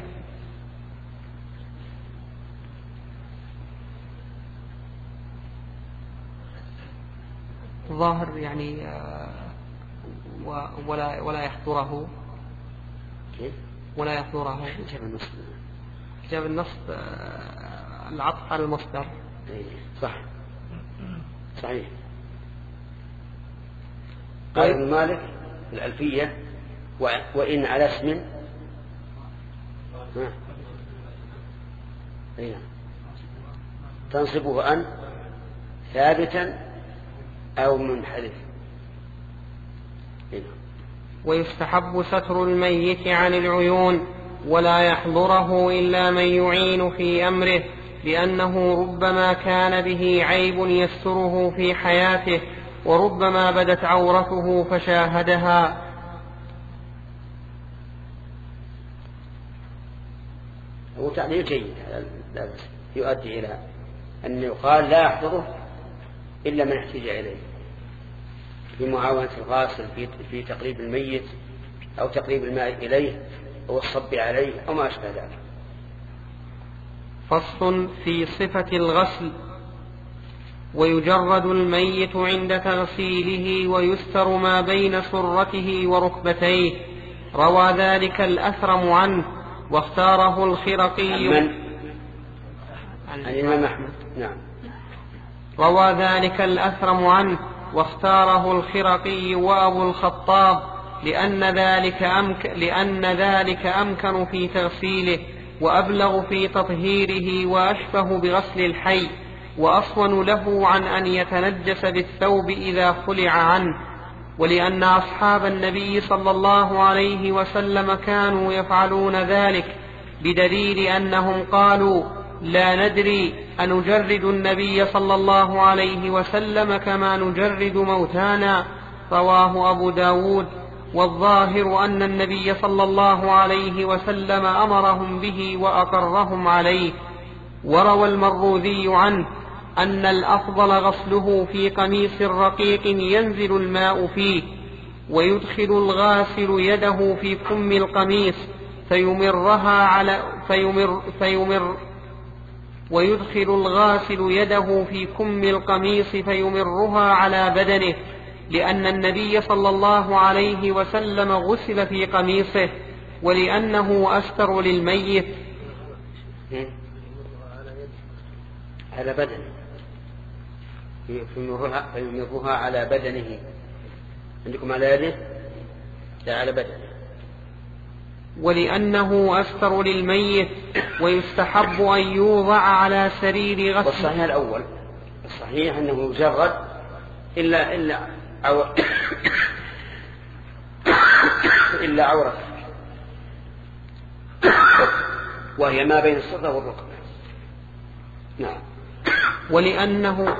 Speaker 1: ظاهر يعني آه ولا ولا يحضره ولا يحضره
Speaker 2: كتاب النص
Speaker 1: كتاب النص آه العطف على المصدر.
Speaker 2: صح صحيح. قال ابن مالك الألفية: وإن على اسم تنصبه أن ثابتا أو منحرف.
Speaker 1: ويستحب ستر الميت عن العيون ولا يحضره إلا من يعين في أمره، لأنه ربما كان به عيب يستره في حياته، وربما بدت عورته فشاهدها.
Speaker 2: هو تعليل جيد يؤدي إلى أن يقال لا يحضره إلا من احتاج إليه في معاونة الغاسل في تقريب الميت أو تقريب الماء إليه أو الصب عليه أو ما أشبه ذلك.
Speaker 1: فصل في صفة الغسل. ويجرد الميت عند تغسيله ويستر ما بين سرته وركبتيه. روى ذلك الأثرم عنه واختاره الخرقي.
Speaker 2: من؟ الإمام أحمد. نعم.
Speaker 1: روى ذلك الأثرم عنه واختاره الخرقي وأبو الخطاب لأن ذلك, أمك لأن ذلك أمكن في تغسيله وأبلغ في تطهيره وأشبه بغسل الحي وأصون له عن أن يتنجس بالثوب إذا خلع عنه. ولأن أصحاب النبي صلى الله عليه وسلم كانوا يفعلون ذلك بدليل أنهم قالوا لا ندري أنجرد النبي صلى الله عليه وسلم كما نجرد موتانا. رواه أبو داود. والظاهر أن النبي صلى الله عليه وسلم أمرهم به وأقرهم عليه. وروى المروذي عنه أن الأفضل غسله في قميص رقيق ينزل الماء فيه ويدخل الغاسل يده في كم القميص فيمرها على فيمر فيمر ويدخل الغاسل يده في كم القميص فيمرها على بدنه لأن النبي صلى الله عليه وسلم غسل في قميصه ولأنه أستر للميت.
Speaker 2: على بدنه فيمرها, فيمرها على بدنه. عندكم على يده لا على بدنه.
Speaker 1: ولأنه أستر للميت ويستحب أن يوضع على سرير غسل.
Speaker 2: والصحيح الأول الصحيح أنه يجرد إلا إلا عو... إلا عورة وهي ما بين السرة والركبة. نعم.
Speaker 1: ولأنه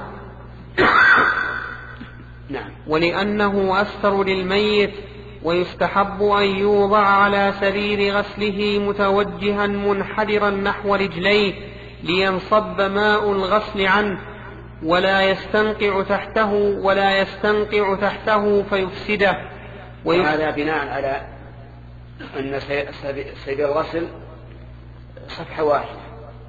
Speaker 2: نعم.
Speaker 1: ولأنه أستر للميت ويستحب أن يوضع على سرير غسله متوجها منحدرا نحو رجليه لينصب ماء الغسل عنه ولا يستنقع تحته ولا يستنقع تحته فيفسده.
Speaker 2: وهذا بناء على أن سرير الغسل صفحة واحدة،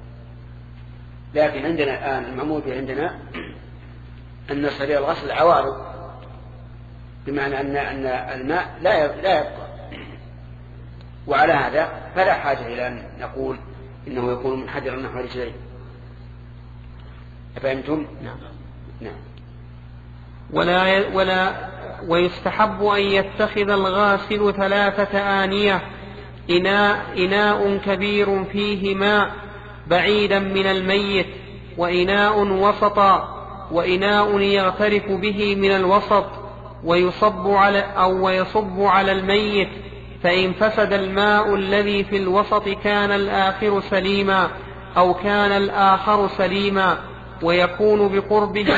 Speaker 2: لكن عندنا الآن المعمول عندنا أن سرير الغسل عوارض، بمعنى أن أن الماء لا لا يبقى، وعلى هذا فلا حاجة إلى أن نقول إنه يكون منحدرا نحو رجليه. أفهمتم؟
Speaker 1: نعم.
Speaker 2: نعم.
Speaker 1: ولا ولا ويستحب أن يتخذ الغاسل ثلاثة آنية، إناء إناء كبير فيه ماء بعيدا من الميت، وإناء وسطا، وإناء يغترف به من الوسط، ويصب على أو ويصب على الميت، فإن فسد الماء الذي في الوسط كان الآخر سليما أو كان الآخر سليما، ويكون بقربه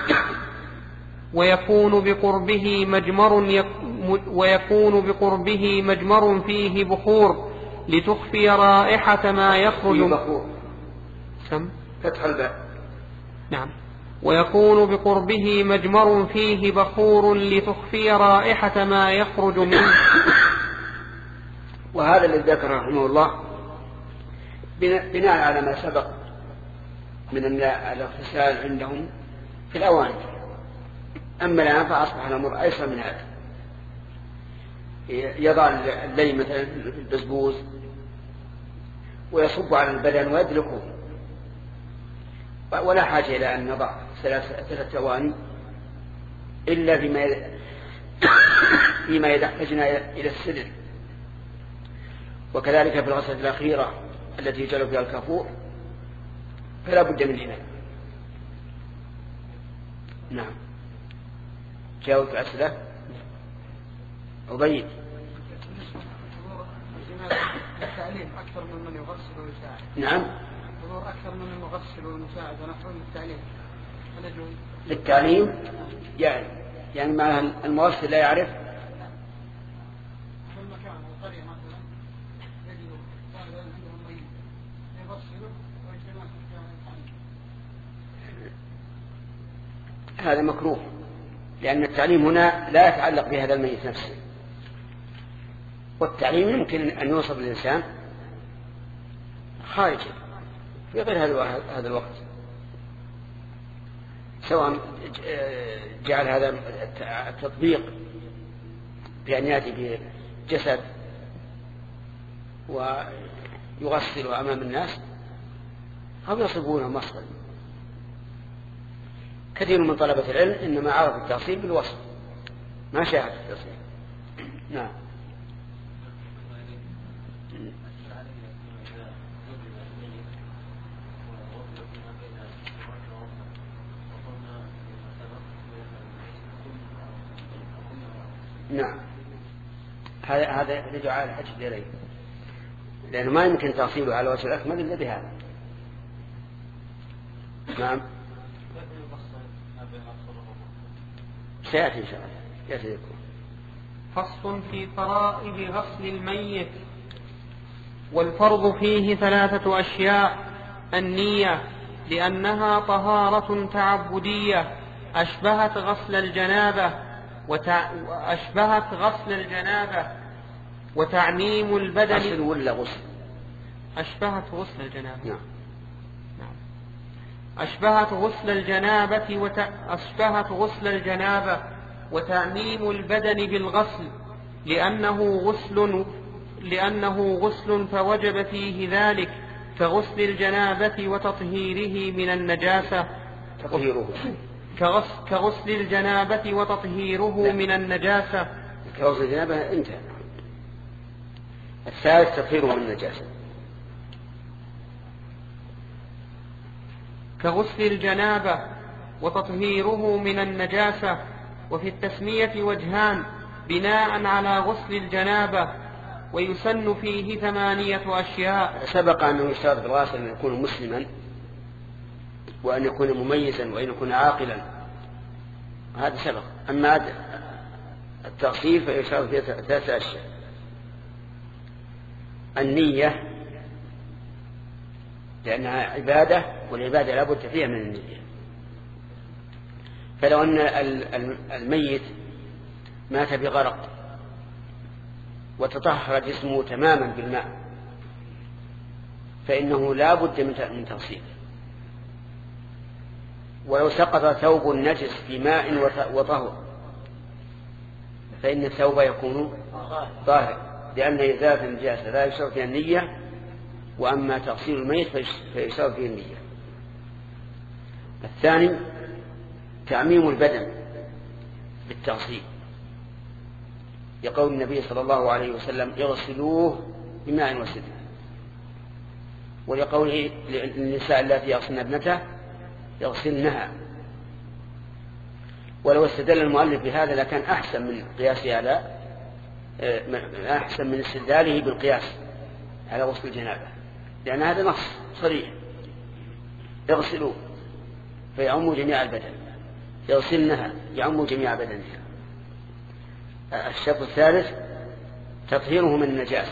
Speaker 1: ويكون بقربه مجمر ويكون بقربه مجمر فيه بخور لتخفي رائحة ما يخرج.
Speaker 2: بخور.
Speaker 1: سم.
Speaker 2: فتح الباء.
Speaker 1: نعم. ويكون بقربه مجمر فيه بخور لتخفي رائحة ما يخرج منه.
Speaker 2: وهذا الذي ذكر رحمه الله بناء على ما سبق من الاغتسال عندهم في الأواني. أما الآن فأصبح الأمر أيسر من هذا، يضع اللي مثلا في البسبوس ويصب على البدن ويدلكه، ولا حاجة إلى أن نضع ثلاث أواني إلا فيما فيما يحتاجنا إلى السدر. وكذلك في الغسلة الأخيرة التي يجعل فيها الكافور فلا بد من إناء. نعم. جاوب أسئلة أبيض.
Speaker 7: التعليم أكثر من من يغسل ويساعد.
Speaker 2: نعم.
Speaker 7: حضور أكثر من من يغسل ويساعد ونحو للتعليم.
Speaker 2: للتعليم يعني يعني مع المغسل لا يعرف.
Speaker 7: في المكان القرية مثلا يجد طالب عندهم ميت يغسله ويجتمع في التعليم.
Speaker 2: هذا مكروه، لأن التعليم هنا لا يتعلق بهذا الميت نفسه، والتعليم يمكن أن يوصف للإنسان خارجا في غير هذا الوقت، سواء جعل هذا التطبيق بأن يأتي بجسد ويغسل أمام الناس أو يصبونه مصدر. كثير من طلبة العلم إنما عرف التأصيل بالوصف ما شاهد التأصيل. نعم. نعم هذا هذا لدعاء الحج إليه، لأنه ما يمكن تأصيله على وجه الأكمل إلا بهذا. نعم سيأتي إن شاء الله يأتي لكم.
Speaker 1: فصل في فرائض غسل الميت. والفرض فيه ثلاثة أشياء: النية لأنها طهارة تعبدية أشبهت غسل الجنابة وتع... أشبهت غسل الجنابة وتعميم البدن.
Speaker 2: غسل ولا غسل؟
Speaker 1: أشبهت غسل الجنابة.
Speaker 2: نعم.
Speaker 1: نعم. أشبهت غسل الجنابة وت... أشبهت غسل الجنابة وتعميم البدن بالغسل لأنه غسل لأنه غسل فوجب فيه ذلك كغسل الجنابة وتطهيره من النجاسة.
Speaker 2: تطهيره
Speaker 1: كغسل, كغسل الجنابة وتطهيره لا. من النجاسة.
Speaker 2: كغسل الجنابة انتهى. الثالث تطهيره من النجاسة.
Speaker 1: كغسل الجنابة وتطهيره من النجاسة. وفي التسمية وجهان بناء على غسل الجنابة، ويسن فيه ثمانية أشياء.
Speaker 2: سبق أنه يشترط الغاسل أن يكون مسلما وأن يكون مميزا وأن يكون عاقلا، هذا سبق. أما التغسيل فيشترط فيه ثلاثة أشياء: النية لأنها عبادة والعبادة لا بد فيها من النية. فلو أن الميت مات بغرق وتطهر جسمه تماما بالماء فإنه لا بد من تغسيله. ولو سقط ثوب نجس في ماء وطهر فإن الثوب يكون طاهر، لأن إزالة النجاسة لا يشترط فيها النية، وأما تغسيل الميت فيشترط فيه النية. الثاني تعميم البدن بالتغسيل، يقول النبي صلى الله عليه وسلم: اغسلوه بماء وسدر. ولقوله للنساء التي يغسلن ابنته يغسلنها. ولو استدل المؤلف بهذا لكان أحسن من قياسه على أحسن من استدلاله بالقياس على غسل الجنابة، لأن هذا نص صريح: اغسلوه فيعم جميع البدن، يغسلنها يعم جميع بدنها. الشرط الثالث تطهيره من النجاسة،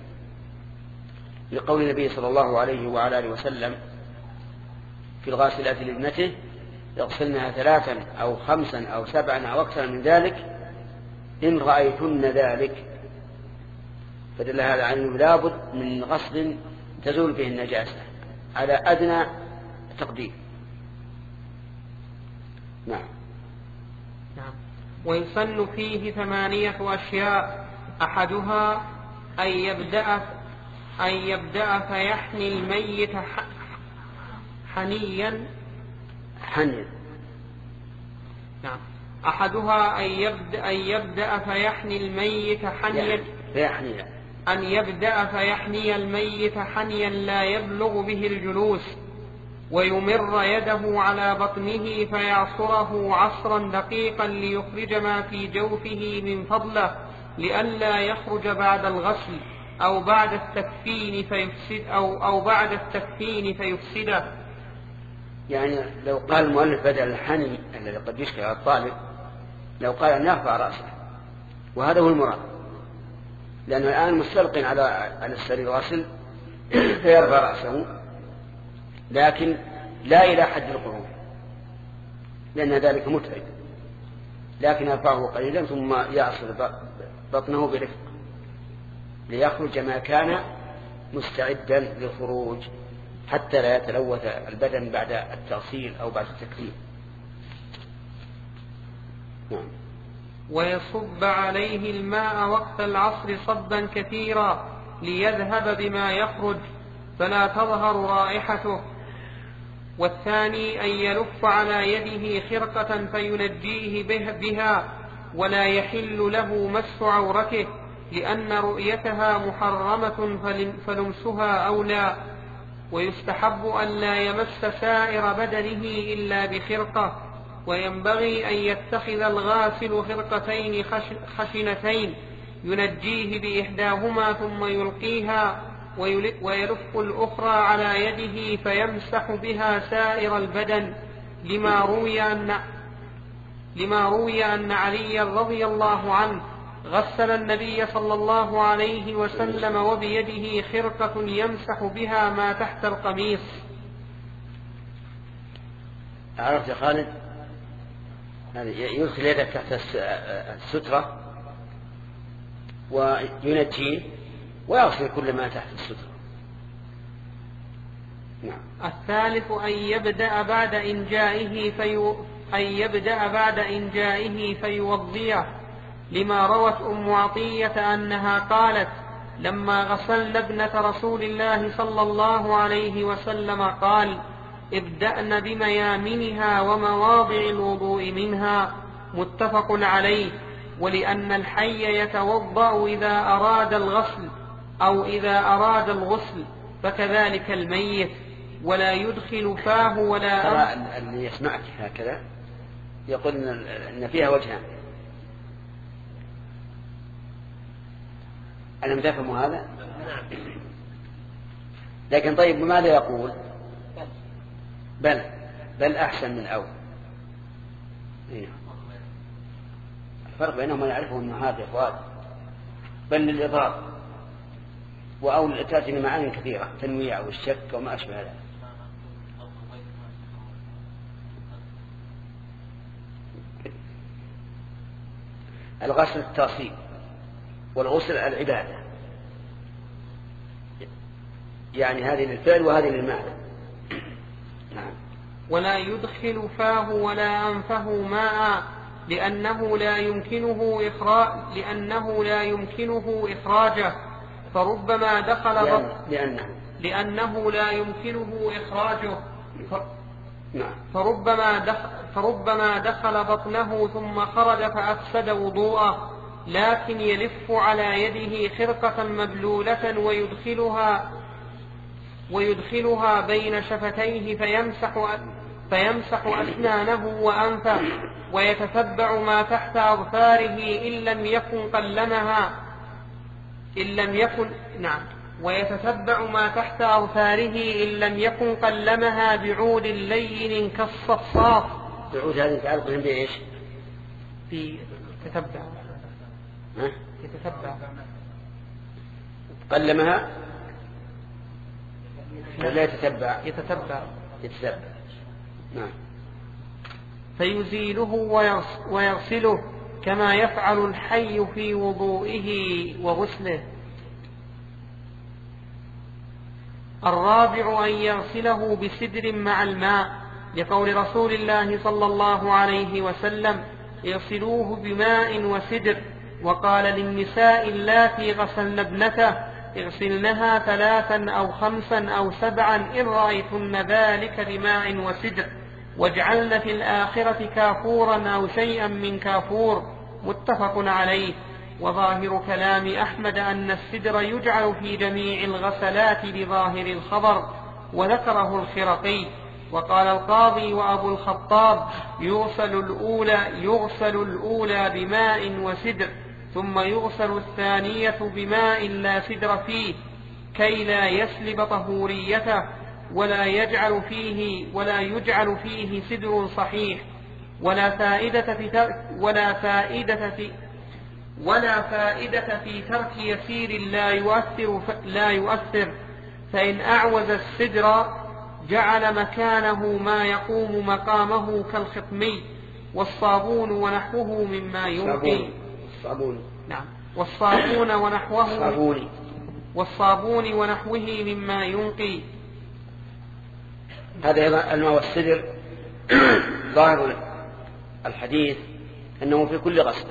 Speaker 2: لقول النبي صلى الله عليه وعلى آله وسلم في الغاسلات لابنته: يغسلنها ثلاثا أو خمسا أو سبعا أو أكثر من ذلك إن رأيتن ذلك. فدل هذا على أنه لابد من غسل تزول به النجاسة على أدنى تقدير. نعم.
Speaker 1: نعم. ويسن فيه ثمانية أشياء: أحدها أن يبدأ أن يبدأ فيحني الميت حنيا
Speaker 2: حنيا
Speaker 1: نعم. أحدها أن يبدأ, أن يبدأ فيحني الميت حنيا
Speaker 2: فيحني
Speaker 1: أن يبدأ فيحني الميت حنيا لا يبلغ به الجلوس، ويمر يده على بطنه فيعصره عصرا دقيقا ليخرج ما في جوفه من فضله لئلا يخرج بعد الغسل أو بعد التكفين فيفسد أو, أو بعد التكفين فيفسده.
Speaker 2: يعني لو قال المؤلف بدل الحني الذي قد يشكل على الطالب، لو قال أن يرفع رأسه، وهذا هو المراد، لأنه الآن مستلق على على السرير غسل فيرفع رأسه، لكن لا إلى حد القعود لأن ذلك متعب، لكن يرفعه قليلا ثم يعصر بطنه برفق ليخرج ما كان مستعدا للخروج حتى لا يتلوث البدن بعد التغسيل أو بعد التكفين. نعم.
Speaker 1: ويصب عليه الماء وقت العصر صبا كثيرا ليذهب بما يخرج فلا تظهر رائحته. والثاني أن يلف على يده خرقة فينجيه بها ولا يحل له مس عورته، لأن رؤيتها محرمة فلمسها أولى. ويستحب أن لا يمس سائر بدنه إلا بخرقة. وينبغي أن يتخذ الغاسل خرقتين خشنتين ينجيه بإحداهما ثم يلقيها ويلف الأخرى على يده فيمسح بها سائر البدن، لما روي أن لما روي أن علي رضي الله عنه غسل النبي صلى الله عليه وسلم وبيده خرقة يمسح بها ما تحت القميص.
Speaker 2: عرفت يا خالد؟ يدخل يدك تحت السترة وينجيه ويغسل كل ما تحت السترة. نعم.
Speaker 1: الثالث أن يبدأ بعد إنجائه في أن يبدأ بعد إنجائه فيوضيه، لما روت أم عطية أنها قالت: لما غسلنا ابنة رسول الله صلى الله عليه وسلم قال: ابدأن بميامنها ومواضع الوضوء منها. متفق عليه. ولأن الحي يتوضأ إذا أراد الغسل أو إذا أراد الغسل، فكذلك الميت، ولا يدخل فاه ولا
Speaker 2: ترى اللي يسمعك هكذا يقول إن فيها وجهان. ألم تفهموا هذا؟ لكن طيب بماذا يقول؟ بل بل أحسن من أول. الفرق بينهم ما يعرفه النهاة يا فؤاد. بل للإضرار، وأول تأتي لمعاني كثيرة، تنويع والشك وما أشبه ذلك. الغسل التأصيل والغسل العبادة، يعني هذه للفعل وهذه للمعنى. نعم.
Speaker 1: ولا يدخل فاه ولا أنفه ماء، لأنه لا يمكنه إخراج لأنه لا يمكنه إخراجه، فربما دخل
Speaker 2: لأن... لأنه
Speaker 1: لأنه لا يمكنه إخراجه ف...
Speaker 2: نعم.
Speaker 1: فربما دخل فربما دخل بطنه ثم خرج فأفسد وضوءه، لكن يلف على يده خرقة مبلولة ويدخلها ويدخلها بين شفتيه فيمسح فيمسح أسنانه وأنفه، ويتتبع ما تحت أظفاره إن لم يكن قلمها إن لم يكن نعم ويتتبع ما تحت أظفاره إن لم يكن قلمها بعود لين كالصفصاف.
Speaker 2: بعود هذه تعرف من بإيش؟
Speaker 1: في تتبع
Speaker 2: ها؟
Speaker 1: يتتبع
Speaker 2: قلمها ولا يتتبع؟
Speaker 1: يتتبع
Speaker 2: يتتبع. نعم.
Speaker 1: فيزيله ويغسله كما يفعل الحي في وضوئه وغسله. الرابع أن يغسله بسدر مع الماء، لقول رسول الله صلى الله عليه وسلم: اغسلوه بماء وسدر. وقال للنساء اللاتي غسلن ابنته: اغسلنها ثلاثا أو خمسا أو سبعا إن رأيتن ذلك بماء وسدر، واجعلن في الآخرة كافورا أو شيئا من كافور. متفق عليه. وظاهر كلام أحمد أن السدر يجعل في جميع الغسلات بظاهر الخبر، وذكره الخرقي. وقال القاضي وأبو الخطاب: يغسل الأولى, يغسل الأولى بماء وسدر، ثم يغسل الثانية بماء لا سدر فيه، كي لا يسلب طهوريته، ولا يجعل فيه ولا يجعل فيه سدر صحيح، ولا فائدة في ترك ولا فائدة في ولا فائدة في ترك يسير لا يؤثر لا يؤثر فإن أعوز السدر جعل مكانه ما يقوم مقامه كالخطمي والصابون ونحوه مما ينقي.
Speaker 2: الصابون.
Speaker 1: نعم. والصابون ونحوه
Speaker 2: الصابون.
Speaker 1: والصابون ونحوه مما ينقي.
Speaker 2: هذا الماء والسدر ظاهر الحديث أنه في كل غسلة،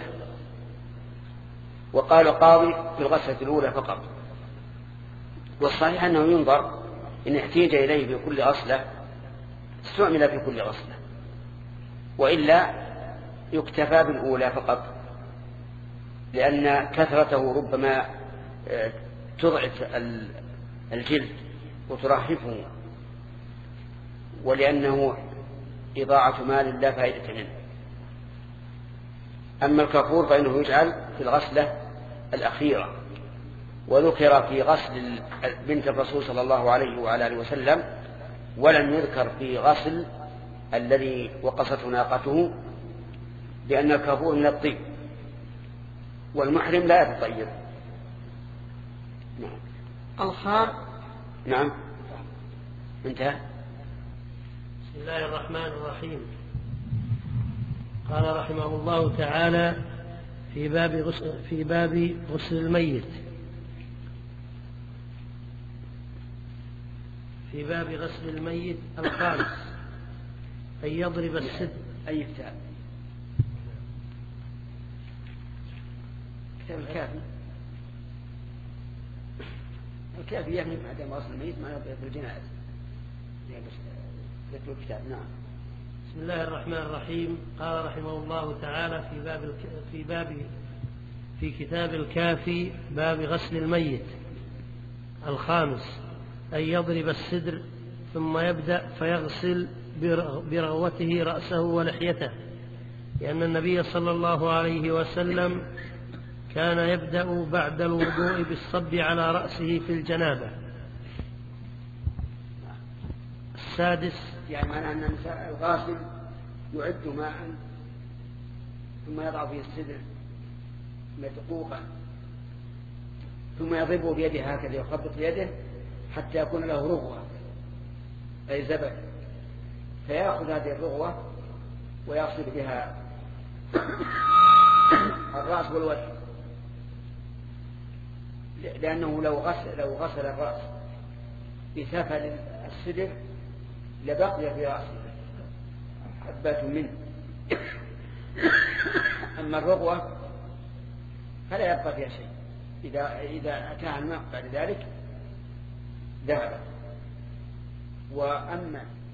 Speaker 2: وقال القاضي في الغسلة الأولى فقط، والصحيح أنه ينظر إن احتيج إليه في كل غسلة استعمل في كل غسلة، وإلا يكتفى بالأولى فقط، لأن كثرته ربما تضعف الجلد وترهفه، ولأنه إضاعة مال لا فائدة منه. أما الكافور فإنه يجعل في الغسلة الأخيرة. وذكر في غسل بنت الرسول صلى الله عليه وعلى آله وسلم، ولم يذكر في غسل الذي وقصته ناقته، لأن الكافور من الطيب والمحرم لا يتطيب. نعم.
Speaker 1: الخام
Speaker 2: نعم انتهى.
Speaker 6: بسم الله الرحمن الرحيم. قال رحمه الله تعالى في باب غسل, في باب غسل الميت في باب غسل الميت الخامس أن يضرب السد.
Speaker 2: أي كتاب؟ كتاب الكافي. الكافي يعني بعد ما غسل الميت ما في الجنائز يتلو الكتاب. نعم.
Speaker 6: بسم الله الرحمن الرحيم. قال رحمه الله تعالى في باب الك... في باب في كتاب الكافي باب غسل الميت الخامس أن يضرب السدر ثم يبدأ فيغسل برغوته رأسه ولحيته، لأن النبي صلى الله عليه وسلم كان يبدأ بعد الوضوء بالصب على رأسه في الجنابة. السادس
Speaker 2: يعني معنى أن الغاسل يعد ماء ثم يضع فيه السدر مدقوقا ثم يضربه بيده هكذا، يخبط بيده حتى يكون له رغوة أي زبد، فيأخذ هذه الرغوة ويغسل بها الرأس والوجه، لأنه لو غسل, لو غسل الرأس بسفل السدر لبقي في رأسه حبات منه. أما الرغوة فلا يبقى فيها شيء، إذا, إذا أتاها الماء بعد ذلك ذهب. وأما